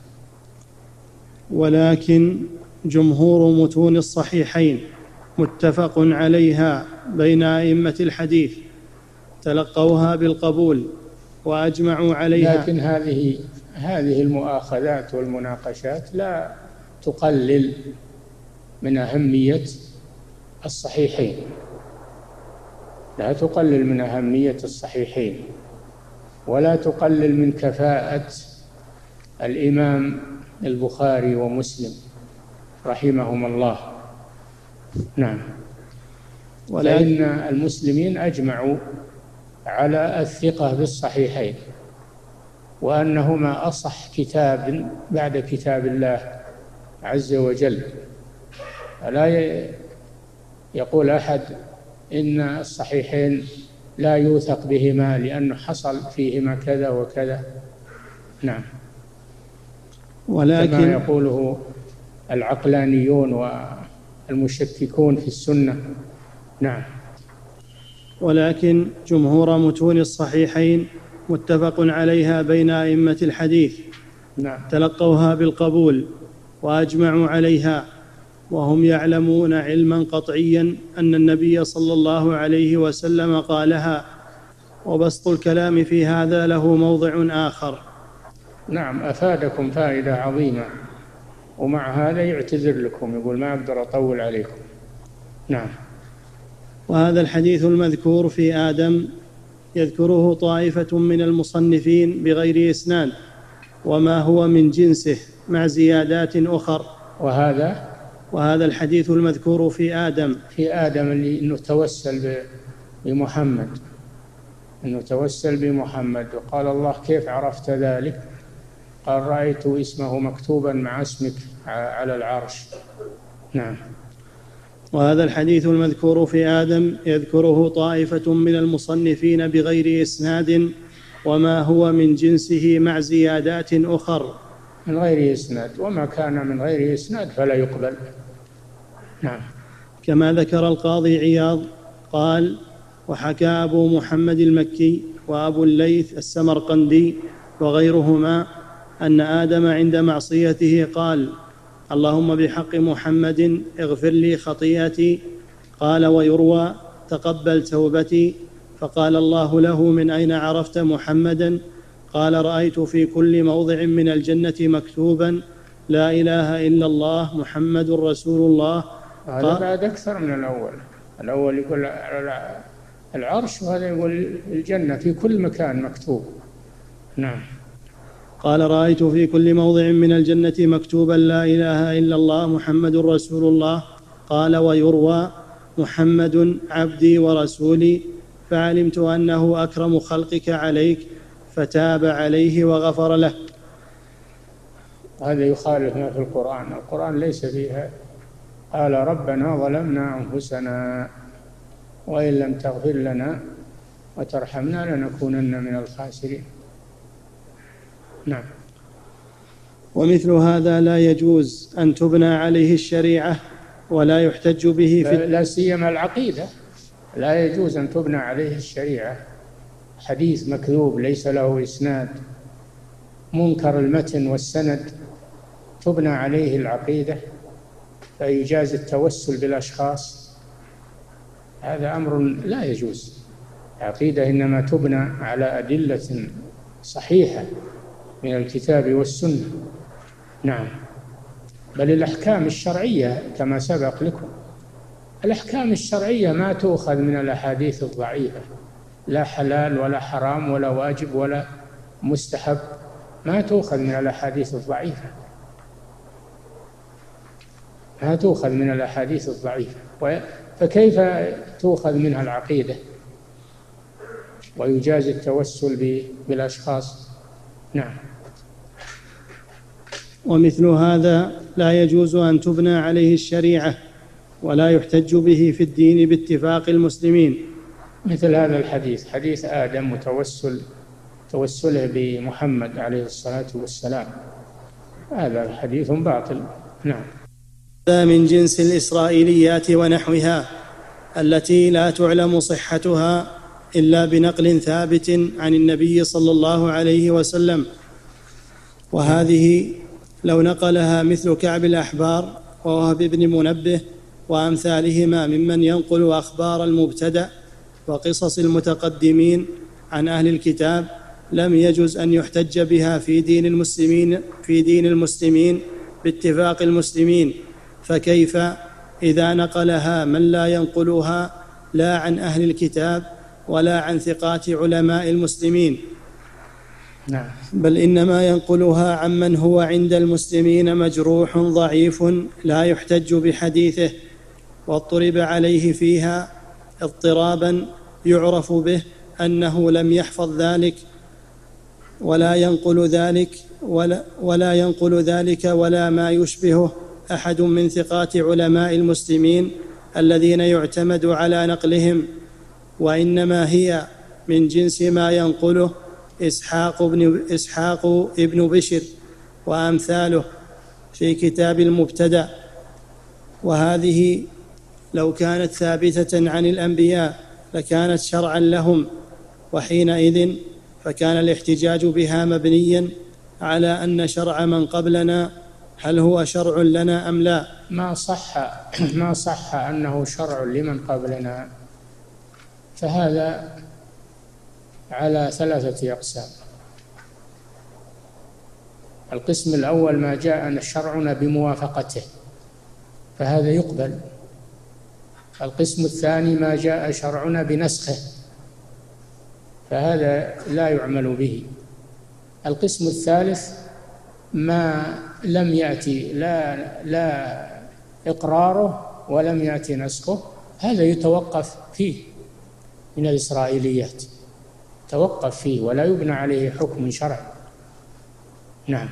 ولكن جمهور متون الصحيحين متفق عليها بين أئمة الحديث تلقوها بالقبول وأجمعوا عليها. لكن هذه هذه المؤاخذات والمناقشات لا تقلل من أهمية الصحيحين، لا تقلل من أهمية الصحيحين، ولا تقلل من كفاءة الإمام البخاري ومسلم رحمهم الله. نعم. ولكن المسلمين أجمعوا على الثقة بالصحيحين، وأنهما أصح كتاب بعد كتاب الله عز وجل. لا يقول أحد إن الصحيحين لا يوثق بهما لأنه حصل فيهما كذا وكذا. نعم. ولكن كما يقوله العقلانيون والمشككون في السنة. نعم. ولكن جمهور متون الصحيحين متفق عليها بين أئمة الحديث. نعم. تلقوها بالقبول وأجمعوا عليها، وهم يعلمون علما قطعيا أن النبي صلى الله عليه وسلم قالها، وبسط الكلام في هذا له موضع آخر. نعم. أفادكم فائدة عظيمة، ومع هذا يعتذر لكم، يقول ما أقدر أطول عليكم. نعم. وهذا الحديث المذكور في آدم يذكره طائفة من المصنفين بغير إسناد، وما هو من جنسه مع زيادات أخر. وهذا وهذا الحديث المذكور في آدم في آدم اللي إنه توسل بمحمد، إنه توسل بمحمد، وقال الله كيف عرفت ذلك؟ قال رأيت اسمه مكتوبا مع اسمك على العرش. نعم. وهذا الحديث المذكور في آدم يذكره طائفة من المصنفين بغير إسناد، وما هو من جنسه مع زيادات أخر. من غير إسناد، وما كان من غير إسناد فلا يقبل. نعم. كما ذكر القاضي عياض قال: وحكى أبو محمد المكي وأبو الليث السمرقندي وغيرهما أن آدم عند معصيته قال: اللهم بحق محمد اغفر لي خطيئتي. قال: ويروى: تقبل توبتي. فقال الله له: من أين عرفت محمدا؟ قال: رأيت في كل موضع من الجنة مكتوبا لا إله إلا الله محمد رسول الله. هذا بعد أكثر من الأول. الأول يقول العرش، وهذا يقول الجنة في كل مكان مكتوب. نعم. قال: رأيت في كل موضع من الجنة مكتوبا لا إله إلا الله محمد رسول الله. قال: ويروى: محمد عبدي ورسولي. فعلمت أنه أكرم خلقك عليك، فتاب عليه وغفر له. هذا يخالف ما في القرآن. القرآن ليس فيها قال ربنا ظلمنا أنفسنا وإن لم تغفر لنا وترحمنا لنكونن من الخاسرين. نعم. ومثل هذا لا يجوز أن تبنى عليه الشريعة ولا يحتج به في لا سيما العقيدة، لا يجوز أن تبنى عليه الشريعة. حديث مكذوب ليس له إسناد، منكر المتن والسند، تبنى عليه العقيدة، فيجاز التوسل بالأشخاص. هذا أمر لا يجوز. العقيدة إنما تبنى على أدلة صحيحة من الكتاب والسنة. نعم. بل الأحكام الشرعية كما سبق لكم، الأحكام الشرعية ما تؤخذ من الأحاديث الضعيفة، لا حلال ولا حرام ولا واجب ولا مستحب، ما تؤخذ من الأحاديث الضعيفة، ما تؤخذ من الأحاديث الضعيفة. فكيف تؤخذ منها العقيدة ويجاز التوسل بالأشخاص؟ نعم. ومثل هذا لا يجوز أن تبنى عليه الشريعة ولا يحتج به في الدين باتفاق المسلمين. مثل هذا الحديث، حديث آدم وتوسل توسله بمحمد عليه الصلاة والسلام، هذا حديث باطل. نعم. من جنس الإسرائيليات ونحوها التي لا تعلم صحتها إلا بنقل ثابت عن النبي صلى الله عليه وسلم، وهذه لو نقلها مثل كعب الأحبار ووهب بن منبه وأمثالهما ممن ينقل أخبار المبتدأ وقصص المتقدمين عن أهل الكتاب لم يجز أن يحتج بها في دين المسلمين في دين المسلمين باتفاق المسلمين، فكيف إذا نقلها من لا ينقلها لا عن أهل الكتاب ولا عن ثقات علماء المسلمين، نعم. بل إنما ينقلها عمن هو عند المسلمين مجروح ضعيف لا يحتج بحديثه، واضطرب عليه فيها اضطرابا يعرف به أنه لم يحفظ ذلك ولا ينقل ذلك ولا, ولا ينقل ذلك ولا ما يشبهه أحد من ثقات علماء المسلمين الذين يعتمد على نقلهم، وإنما هي من جنس ما ينقله إسحاق بن, إسحاق ابن بشر وأمثاله في كتاب المبتدأ، وهذه لو كانت ثابتة عن الأنبياء لكانت شرعا لهم، وحينئذ فكان الاحتجاج بها مبنيا على أن شرع من قبلنا هل هو شرع لنا أم لا. ما صح ما صح أنه شرع لمن قبلنا، فهذا على ثلاثة أقسام. القسم الأول ما جاء شرعنا بموافقته فهذا يقبل. القسم الثاني ما جاء شرعنا بنسخه فهذا لا يعمل به. القسم الثالث ما لم يأتي لا لا إقراره ولم يأتي نسخه، هذا يتوقف فيه من الإسرائيليات، توقف فيه ولا يبنى عليه حكم شرعي. نعم.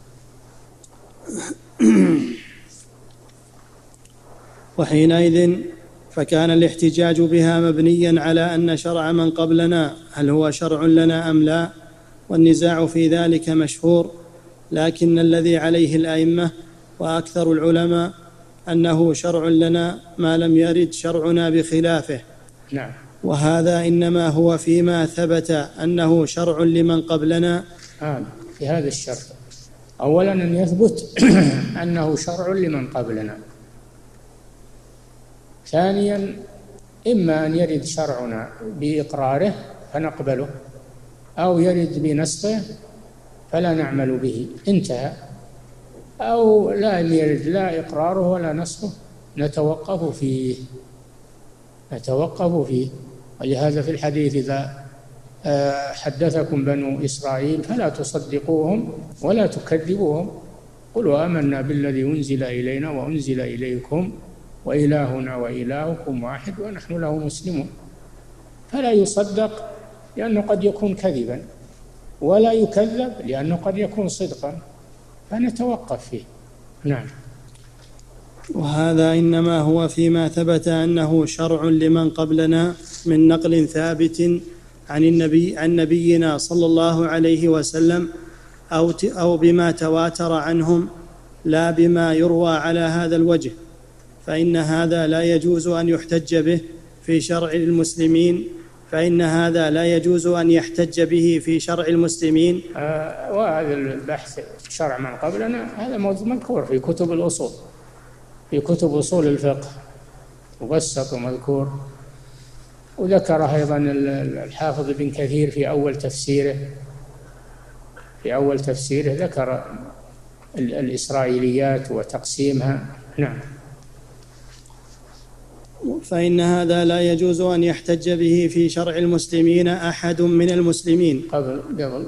وحينئذ فكان الاحتجاج بها مبنيا على أن شرع من قبلنا هل هو شرع لنا أم لا، والنزاع في ذلك مشهور، لكن الذي عليه الأئمة وأكثر العلماء أنه شرع لنا ما لم يرد شرعنا بخلافه. نعم. وهذا إنما هو فيما ثبت أنه شرع لمن قبلنا. آه في هذا الشرط أولا أن يثبت أنه شرع لمن قبلنا، ثانيا إما أن يرد شرعنا بإقراره فنقبله أو يرد بنسخه فلا نعمل به، انتهى. أو لا يرد لا إقراره ولا نسخه نتوقف فيه نتوقف فيه ولهذا في الحديث إذا حدثكم بنو إسرائيل فلا تصدقوهم ولا تكذبوهم، قلوا آمنا بالذي أنزل إلينا وأنزل إليكم وإلهنا وإلهكم واحد ونحن له مسلمون. فلا يصدق لأنه قد يكون كذبا، ولا يكذب لأنه قد يكون صدقا، فنتوقف فيه. نعم. وهذا إنما هو فيما ثبت أنه شرع لمن قبلنا من نقل ثابت عن النبي عن نبينا صلى الله عليه وسلم أو أو بما تواتر عنهم لا بما يروى على هذا الوجه، فإن هذا لا يجوز أن يحتج به في شرع المسلمين فإن هذا لا يجوز أن يحتج به في شرع المسلمين. آه وهذا البحث شرع من قبلنا هذا مذكور في كتب الأصول، في كتب أصول الفقه مبسط ومذكور، وذكر أيضا الحافظ ابن كثير في أول تفسيره في أول تفسيره ذكر الإسرائيليات وتقسيمها. نعم. فإن هذا لا يجوز أن يحتج به في شرع المسلمين أحد من المسلمين. قبل قبل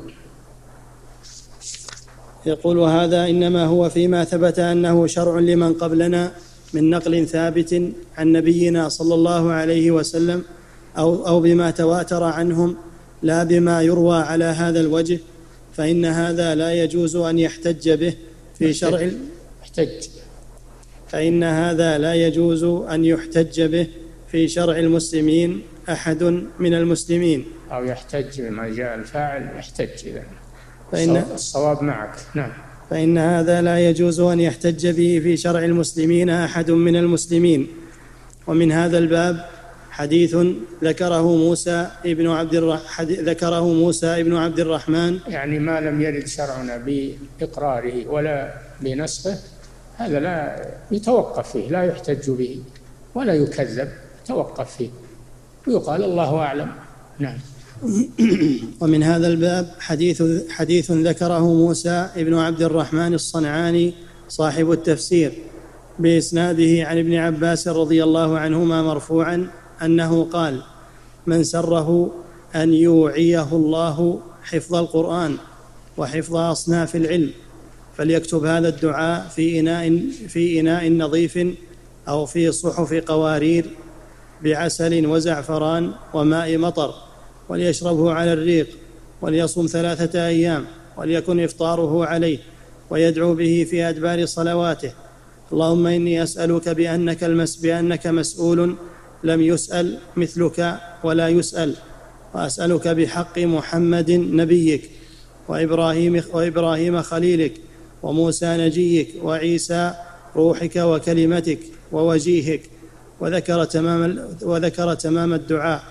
يقول وهذا إنما هو فيما ثبت أنه شرع لمن قبلنا من نقل ثابت عن نبينا صلى الله عليه وسلم أو, أو بما تواتر عنهم لا بما يروى على هذا الوجه، فإن هذا لا يجوز أن يحتج به في شرع يحتج فإن هذا لا يجوز أن يحتج به في شرع المسلمين أحد من المسلمين. أو يحتج بما جاء الفاعل يحتج إذا فإن الصواب معك. نعم. فإن هذا لا يجوز أن يحتج به في شرع المسلمين أحد من المسلمين. ومن هذا الباب حديث ذكره موسى ابن عبد الر... ذكره موسى ابن عبد الرحمن، يعني ما لم يرد شرعنا بإقراره ولا بنسخه، هذا لا يتوقف فيه، لا يحتج به ولا يكذب، يتوقف فيه ويقال الله أعلم. نعم. ومن هذا الباب حديث حديث ذكره موسى ابن عبد الرحمن الصنعاني صاحب التفسير بإسناده عن ابن عباس رضي الله عنهما مرفوعا أنه قال: من سره أن يوعيه الله حفظ القرآن وحفظ أصناف العلم فليكتب هذا الدعاء في إناء, في إناء نظيف أو في صحف قوارير بعسل وزعفران وماء مطر، وليشربه على الريق، وليصم ثلاثة أيام، وليكن إفطاره عليه، ويدعو به في أدبار صلواته: اللهم إني أسألك بأنك, المس بأنك مسؤول لم يسأل مثلك ولا يسأل، وأسألك بحق محمد نبيك وإبراهيم, وإبراهيم خليلك وموسى نجيك وعيسى روحك وكلمتك ووجيهك، وذكر تمام, وذكر تمام الدعاء.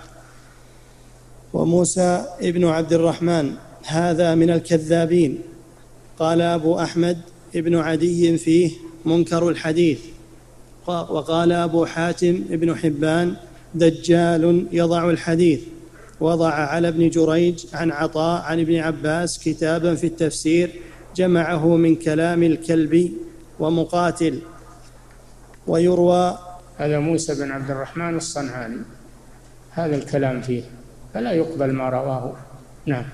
وموسى ابن عبد الرحمن هذا من الكذابين. قال أبو أحمد ابن عدي فيه منكر الحديث. وقال أبو حاتم ابن حبان دجال يضع الحديث. وضع على ابن جريج عن عطاء عن ابن عباس كتابا في التفسير جمعه من كلام الكلبي ومقاتل. ويروى هذا موسى بن عبد الرحمن الصنعاني هذا الكلام فيه، فلا يقبل ما رواه. نعم.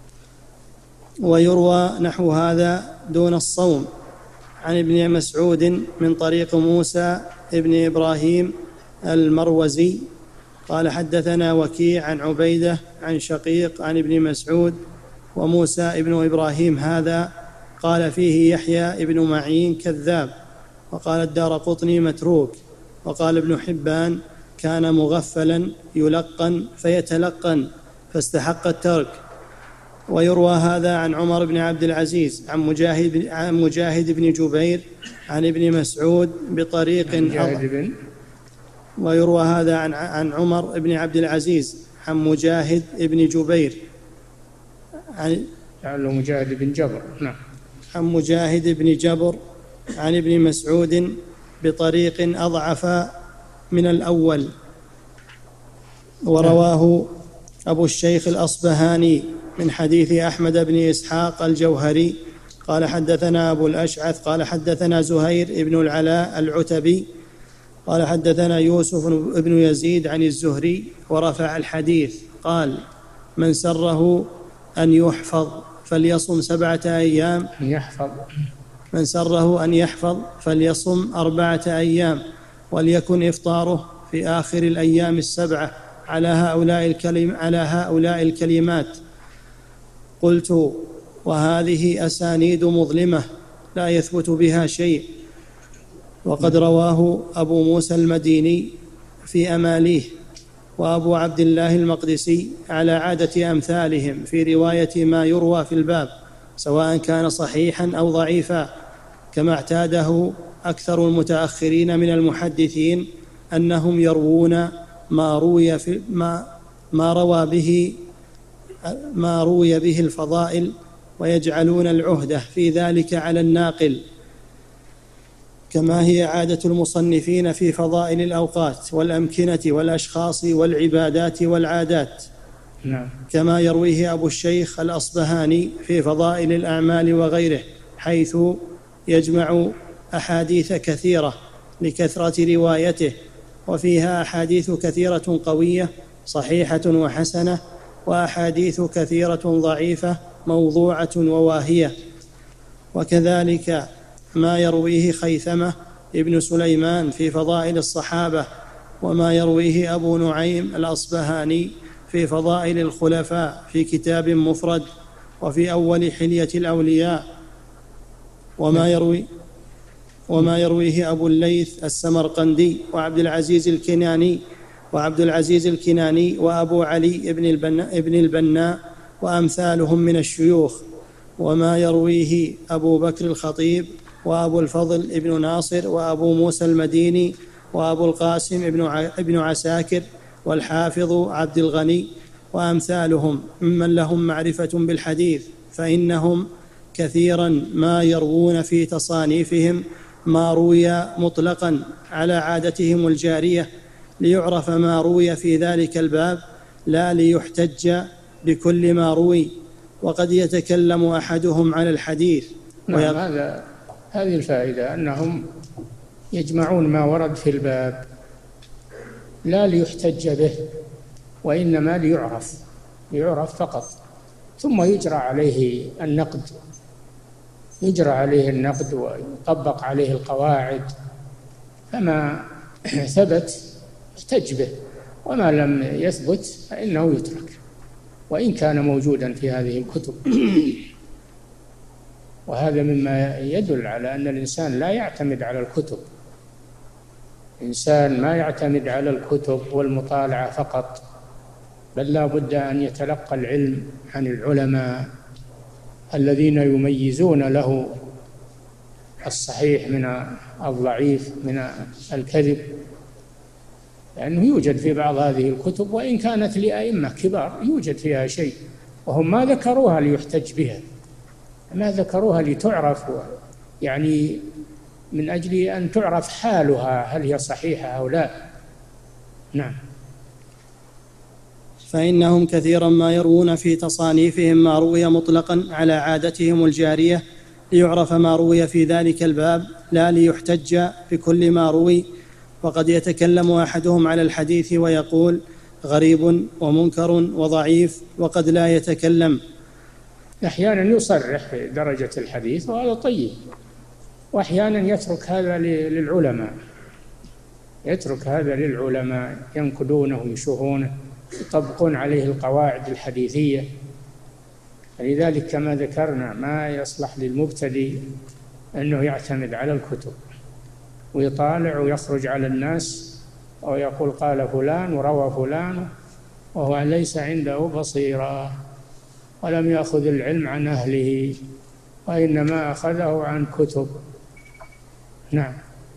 ويروى نحو هذا دون الصوم عن ابن مسعود من طريق موسى ابن إبراهيم المروزي قال: حدثنا وكيع عن عبيدة عن شقيق عن ابن مسعود. وموسى ابن إبراهيم هذا قال فيه يحيى ابن معين كذاب. وقال الدارقطني متروك. وقال ابن حبان كان مغفلا يلقن فيتلقن فاستحق الترك. ويروى هذا عن عمر بن عبد العزيز عن مجاهد, عن مجاهد بن جبير عن ابن مسعود بطريق أضعف. ويروى هذا عن, عن عمر بن عبد العزيز عن مجاهد بن جبير عن مجاهد بن جبر. نعم. عن مجاهد بن جبر عن ابن مسعود بطريق أضعف من الأول. ورواه أبو الشيخ الأصبهاني من حديث أحمد بن إسحاق الجوهري قال: حدثنا أبو الأشعث قال: حدثنا زهير بن العلاء العتبي قال: حدثنا يوسف بن يزيد عن الزهري ورفع الحديث قال: من سره أن يحفظ فليصم سبعة أيام يحفظ من سره أن يحفظ فليصم أربعة أيام، وليكن إفطاره في آخر الأيام السبعة على هؤلاء, الكلم على هؤلاء الكلمات. قلت: وهذه أسانيد مظلمة لا يثبت بها شيء. وقد رواه أبو موسى المديني في أماليه وأبو عبد الله المقدسي على عادة أمثالهم في رواية ما يروى في الباب، سواء كان صحيحا أو ضعيفا، كما اعتاده أكثر المتأخرين من المحدثين أنهم يروون ما روي في ما, ما روى به ما روي به الفضائل ويجعلون العهدة في ذلك على الناقل، كما هي عادة المصنفين في فضائل الأوقات والأمكنة والأشخاص والعبادات والعادات. نعم. كما يرويه أبو الشيخ الأصبهاني في فضائل الأعمال وغيره، حيث يجمع أحاديث كثيرة لكثرة روايته، وفيها أحاديث كثيرة قوية صحيحة وحسنة، وأحاديث كثيرة ضعيفة موضوعة وواهية. وكذلك ما يرويه خيثمة ابن سليمان في فضائل الصحابة، وما يرويه أبو نعيم الأصبهاني في فضائل الخلفاء في كتاب مفرد وفي أول حلية الأولياء، وما يروي وما يرويه أبو الليث السمرقندي وعبد العزيز الكناني وعبد العزيز الكناني وأبو علي ابن البناء, ابن البناء وأمثالهم من الشيوخ. وما يرويه أبو بكر الخطيب وأبو الفضل ابن ناصر وأبو موسى المديني وأبو القاسم ابن عساكر والحافظ عبد الغني وأمثالهم ممن لهم معرفة بالحديث، فإنهم كثيرا ما يروون في تصانيفهم ما روي مطلقا على عادتهم الجارية ليعرف ما روي في ذلك الباب لا ليحتج بكل ما روي، وقد يتكلم أحدهم على الحديث. نعم، هذا هذه الفائدة، أنهم يجمعون ما ورد في الباب لا ليحتج به، وإنما ليعرف ليعرف فقط، ثم يجرى عليه النقد يجرى عليه النقد ويطبق عليه القواعد، فما ثبت يحتج به، وما لم يثبت فإنه يترك وإن كان موجودا في هذه الكتب. وهذا مما يدل على أن الإنسان لا يعتمد على الكتب، الإنسان ما يعتمد على الكتب والمطالعة فقط، بل لا بد أن يتلقى العلم عن العلماء الذين يميزون له الصحيح من الضعيف من الكذب، لأنه يوجد في بعض هذه الكتب وإن كانت لأئمة كبار يوجد فيها شيء، وهم ما ذكروها ليحتج بها، ما ذكروها لتعرف، يعني من أجل أن تعرف حالها هل هي صحيحة أو لا. نعم. فإنهم كثيرا ما يروون في تصانيفهم ما روي مطلقا على عادتهم الجارية ليعرف ما روي في ذلك الباب لا ليحتج بكل ما روي، وقد يتكلم أحدهم على الحديث ويقول غريب ومنكر وضعيف، وقد لا يتكلم. أحيانا يصرح بدرجة الحديث وهذا طيب، وأحيانا يترك هذا للعلماء يترك هذا للعلماء ينقدونه ويشوهونه، يطبقون عليه القواعد الحديثية. لذلك كما ذكرنا ما يصلح للمبتدئ أنه يعتمد على الكتب ويطالع ويخرج على الناس ويقول قال فلان وروى فلان وهو ليس عنده بصيرة ولم يأخذ العلم عن أهله وإنما أخذه عن كتب. نعم.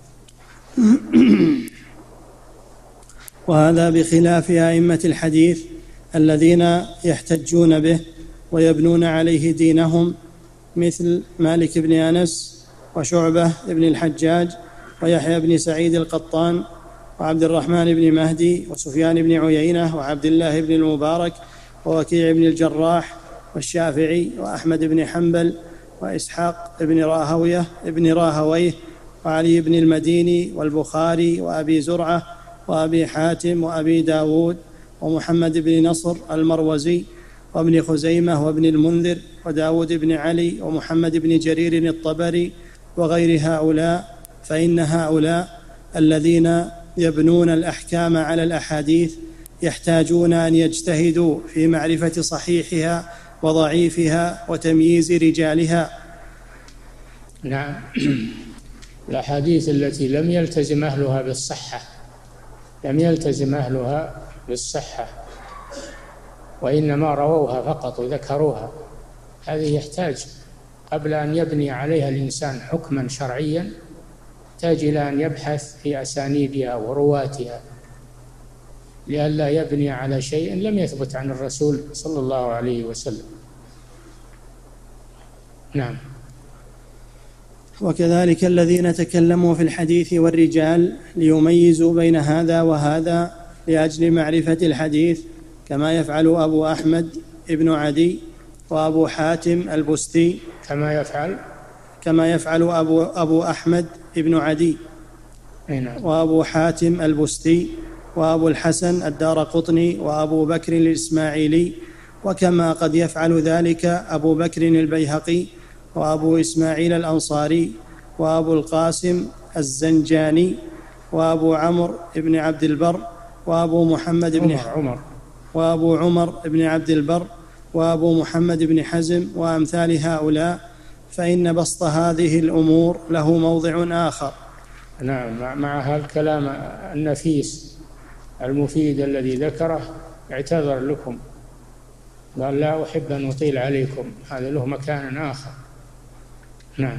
وهذا بخلاف أئمة الحديث الذين يحتجون به ويبنون عليه دينهم، مثل مالك بن أنس وشعبة بن الحجاج ويحيى بن سعيد القطان وعبد الرحمن بن مهدي وسفيان بن عيينة وعبد الله بن المبارك ووكيع بن الجراح والشافعي وأحمد بن حنبل وإسحاق بن راهويه ابن راهويه وعلي بن المديني والبخاري وأبي زرعة وأبي حاتم وأبي داود ومحمد بن نصر المروزي وابن خزيمة وابن المنذر وداود بن علي ومحمد بن جرير الطبري وغير هؤلاء، فإن هؤلاء الذين يبنون الأحكام على الأحاديث يحتاجون أن يجتهدوا في معرفة صحيحها وضعيفها وتمييز رجالها. نعم. الأحاديث التي لم يلتزم أهلها بالصحة لم يلتزم أهلها بالصحة وإنما رووها فقط وذكروها، هذه يحتاج قبل أن يبني عليها الإنسان حكما شرعيا يحتاج إلى أن يبحث في أسانيدها ورواتها لئلا يبني على شيء لم يثبت عن الرسول صلى الله عليه وسلم. نعم. وكذلك الذين تكلموا في الحديث والرجال ليميزوا بين هذا وهذا لأجل معرفة الحديث، كما يفعل أبو أحمد ابن عدي وأبو حاتم البستي كما يفعل كما يفعل أبو, أبو أحمد ابن عدي وأبو حاتم البستي وأبو الحسن الدارقطني وأبو بكر الإسماعيلي، وكما قد يفعل ذلك أبو بكر البيهقي وأبو إسماعيل الأنصاري وأبو القاسم الزنجاني وأبو عمرو بن عبد البر وأبو محمد بن عمر وأبو عمر بن عبد البر وأبو محمد بن حزم وأمثال هؤلاء، فإن بسط هذه الأمور له موضع آخر. نعم. مع هذا الكلام النفيس المفيد الذي ذكره اعتذر لكم قال لا أحب أن أطيل عليكم، هذا له مكان آخر. نعم.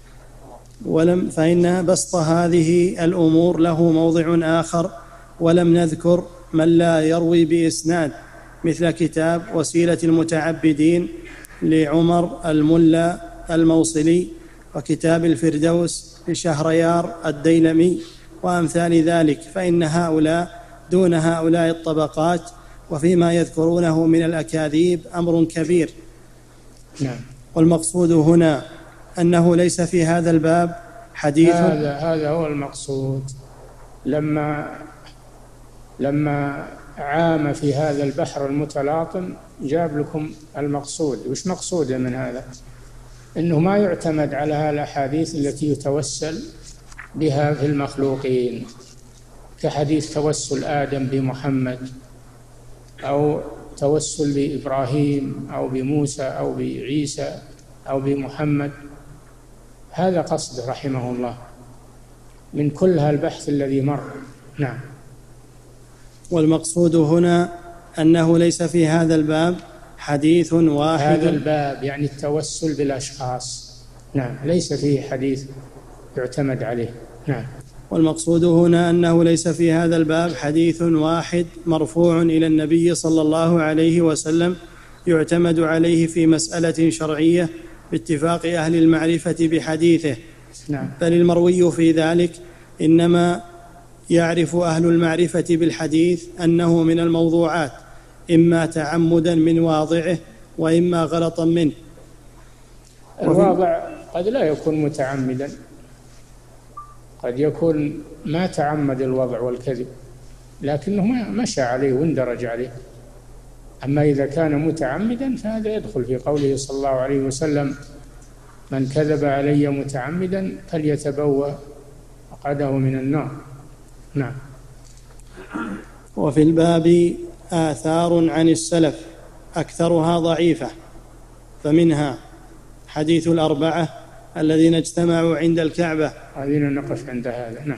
ولم فإن بسط هذه الأمور له موضع آخر، ولم نذكر من لا يروي بإسناد، مثل كتاب وسيلة المتعبدين لعمر الملا الموصلي، وكتاب الفردوس لشهريار الديلمي، وأمثال ذلك، فإن هؤلاء دون هؤلاء الطبقات، وفيما يذكرونه من الأكاذيب أمر كبير. نعم. والمقصود هنا أنه ليس في هذا الباب حديث. هذا هذا هو المقصود. لما لما عام في هذا البحر المتلاطم جاب لكم المقصود. وش مقصوده من هذا؟ إنه ما يعتمد على الأحاديث التي يتوسل بها في المخلوقين، كحديث توسل آدم بمحمد، أو توسل بإبراهيم أو بموسى أو بعيسى أو بمحمد. هذا قصده رحمه الله من كل هالبحث الذي مر. نعم. والمقصود هنا أنه ليس في هذا الباب حديث واحد. هذا الباب يعني التوسل بالأشخاص. نعم. ليس فيه حديث يعتمد عليه. نعم. والمقصود هنا أنه ليس في هذا الباب حديث واحد مرفوع إلى النبي صلى الله عليه وسلم يعتمد عليه في مسألة شرعية باتفاق أهل المعرفة بحديثه. نعم. بل المروي في ذلك إنما يعرف أهل المعرفة بالحديث أنه من الموضوعات، إما تعمدا من واضعه وإما غلطا منه. الواضع قد لا يكون متعمدا، قد يكون ما تعمد الوضع والكذب، لكنه ما مشى عليه واندرج عليه. أما إذا كان متعمدا فهذا يدخل في قوله صلى الله عليه وسلم: من كذب علي متعمدا فليتبوأ مقعده من النار. نعم. وفي الباب آثار عن السلف أكثرها ضعيفة، فمنها حديث الأربعة الذين اجتمعوا عند الكعبة. خلينا نقف عند هذا. نعم.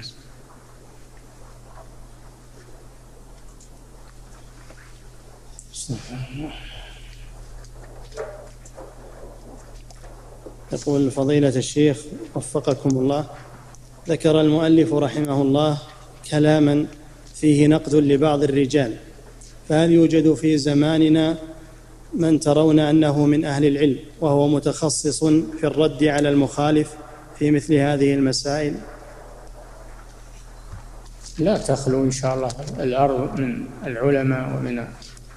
يقول فضيلة الشيخ وفقكم الله: ذكر المؤلف رحمه الله كلاما فيه نقد لبعض الرجال، فهل يوجد في زماننا من ترون أنه من أهل العلم وهو متخصص في الرد على المخالف في مثل هذه المسائل؟ لا تخلو إن شاء الله الأرض من العلماء ومن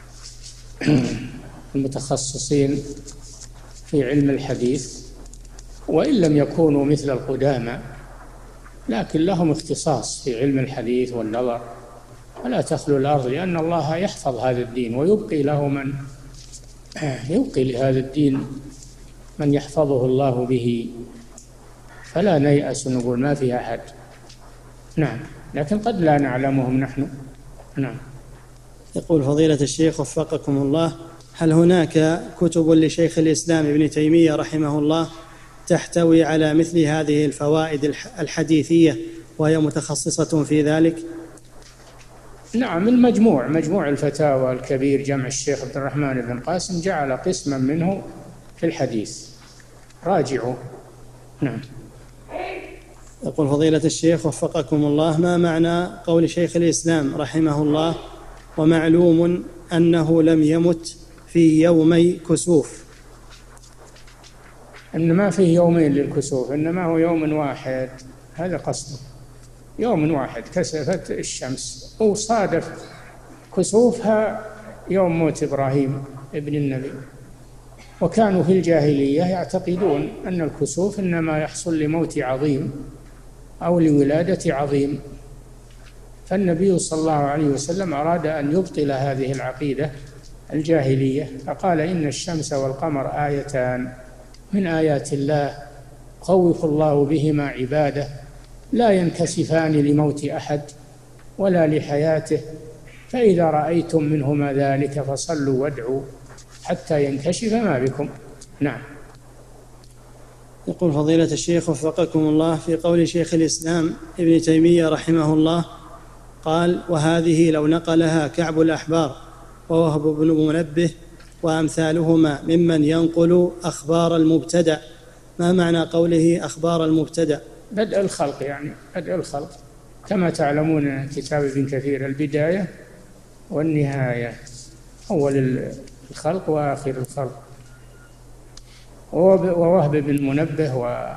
المتخصصين في علم الحديث، وإن لم يكونوا مثل القدامى لكن لهم اختصاص في علم الحديث والنظر. ولا تخلو الأرض، لأن الله يحفظ هذا الدين ويبقي له من يبقي لهذا الدين من يحفظه الله به، فلا نيأس نقول ما فيها أحد. نعم. لكن قد لا نعلمهم نحن. نعم. يقول فضيلة الشيخ وفقكم الله: هل هناك كتب لشيخ الإسلام ابن تيمية رحمه الله تحتوي على مثل هذه الفوائد الحديثية وهي متخصصة في ذلك؟ نعم. المجموع مجموع الفتاوى الكبير جمع الشيخ عبد الرحمن بن قاسم جعل قسما منه في الحديث، راجعوا. نعم. يقول فضيلة الشيخ وفقكم الله: ما معنى قول شيخ الإسلام رحمه الله: ومعلوم أنه لم يمت في يومي كسوف؟ إن ما فيه يومين للكسوف، إنما هو يوم واحد، هذا قصده، يوم واحد كسفت الشمس، وصادف كسوفها يوم موت إبراهيم ابن النبي. وكانوا في الجاهلية يعتقدون أن الكسوف إنما يحصل لموت عظيم أو لولادة عظيم، فالنبي صلى الله عليه وسلم أراد أن يبطل هذه العقيدة الجاهلية، فقال: إن الشمس والقمر آيتان من آيات الله خوف الله بهما عباده لا ينكسفان لموت أحد ولا لحياته، فإذا رأيتم منهما ذلك فصلوا وادعوا حتى ينكشف ما بكم. نعم. يقول فضيلة الشيخ وفقكم الله: في قول شيخ الإسلام ابن تيمية رحمه الله قال: وهذه لو نقلها كعب الأحبار ووهب بن منبه وأمثالهما ممن ينقل أخبار المبتدأ. ما معنى قوله أخبار المبتدأ؟ بدء الخلق، يعني بدء الخلق، كما تعلمون كتاب ابن كثير البداية والنهاية، أول الخلق وآخر الخلق. ووهب بن منبه و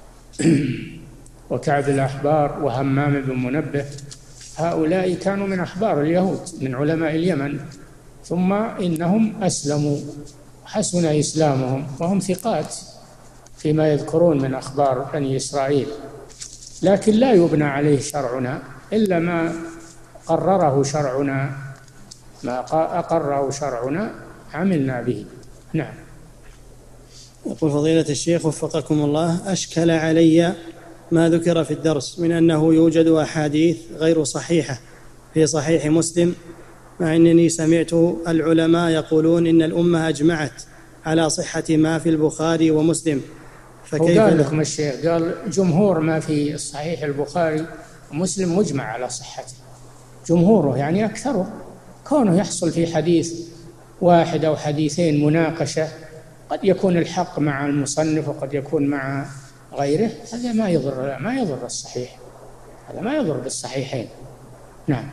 وكعب الأحبار وهمام بن منبه، هؤلاء كانوا من أحبار اليهود من علماء اليمن، ثم إنهم أسلموا، حسن إسلامهم، وهم ثقات فيما يذكرون من أخبار بني إسرائيل، لكن لا يبنى عليه شرعنا إلا ما قرره شرعنا، ما أقره شرعنا عملنا به. نعم. يقول فضيلة الشيخ وفقكم الله: أشكل علي ما ذكر في الدرس من أنه يوجد أحاديث غير صحيحة في صحيح مسلم، مع أنني سمعت العلماء يقولون إن الأمة أجمعت على صحة ما في البخاري ومسلم، فكيف؟ قال لكم الشيخ، قال جمهور ما في صحيح البخاري ومسلم مجمع على صحته، جمهوره يعني أكثره، كونه يحصل في حديث واحد أو حديثين مناقشة، قد يكون الحق مع المصنف وقد يكون مع غيره، هذا ما يضر ما يضر الصحيح، هذا ما يضر بالصحيحين. نعم.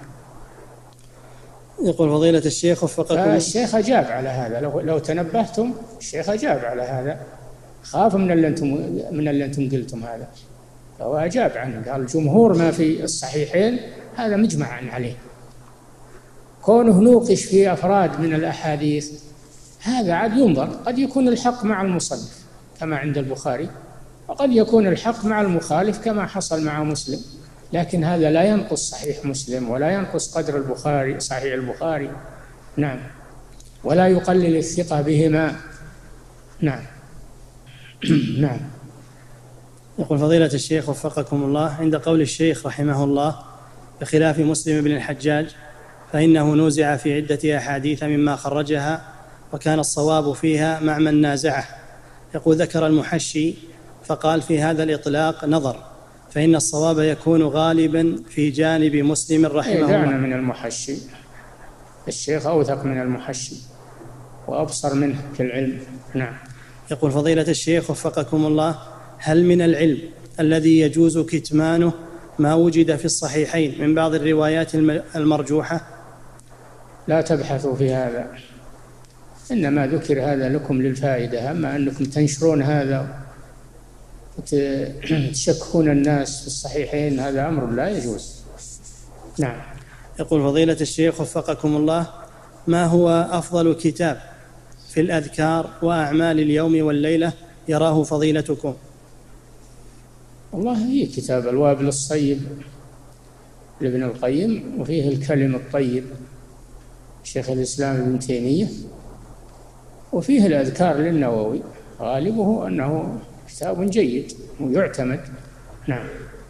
يقول فضيلة الشيخ وفقكم. الشيخ أجاب على هذا، لو لو تنبهتم الشيخ أجاب على هذا، خاف من اللي أنتم من اللي أنتم قلتم هذا، فهو أجاب عنه، قال جمهور ما في الصحيحين هذا مجمع عليه، كونه نوقش في أفراد من الأحاديث هذا عاد ينظر، قد يكون الحق مع المصنف كما عند البخاري، وقد يكون الحق مع المخالف كما حصل مع مسلم، لكن هذا لا ينقص صحيح مسلم ولا ينقص قدر البخاري صحيح البخاري. نعم. ولا يقلل الثقة بهما. نعم. نعم. يقول فضيلة الشيخ وفقكم الله: عند قول الشيخ رحمه الله بخلاف مسلم بن الحجاج فإنه نوزع في عدة أحاديث مما خرجها وكان الصواب فيها مع من نازعه. يقول ذكر المحشي فقال في هذا الإطلاق نظر، فإن الصواب يكون غالبا في جانب مسلم رحمه الله. دعنا من المحشي، الشيخ أوثق من المحشي وأبصر منه في العلم. نعم. يقول فضيلة الشيخ وفقكم الله: هل من العلم الذي يجوز كتمانه ما وجد في الصحيحين من بعض الروايات المرجوحة؟ لا تبحثوا في هذا، إنما ذكر هذا لكم للفائدة، أما أنكم تنشرون هذا وتشككون الناس في الصحيحين هذا أمر لا يجوز. نعم. يقول فضيلة الشيخ وفقكم الله: ما هو أفضل كتاب في الأذكار وأعمال اليوم والليلة يراه فضيلتكم؟ والله هي كتاب الوابل الصيب لابن القيم، وفيه الكلم الطيب شيخ الإسلام ابن تيمية، وفيه الأذكار للنووي، غالبه أنه كتاب جيد ويعتمد. نعم.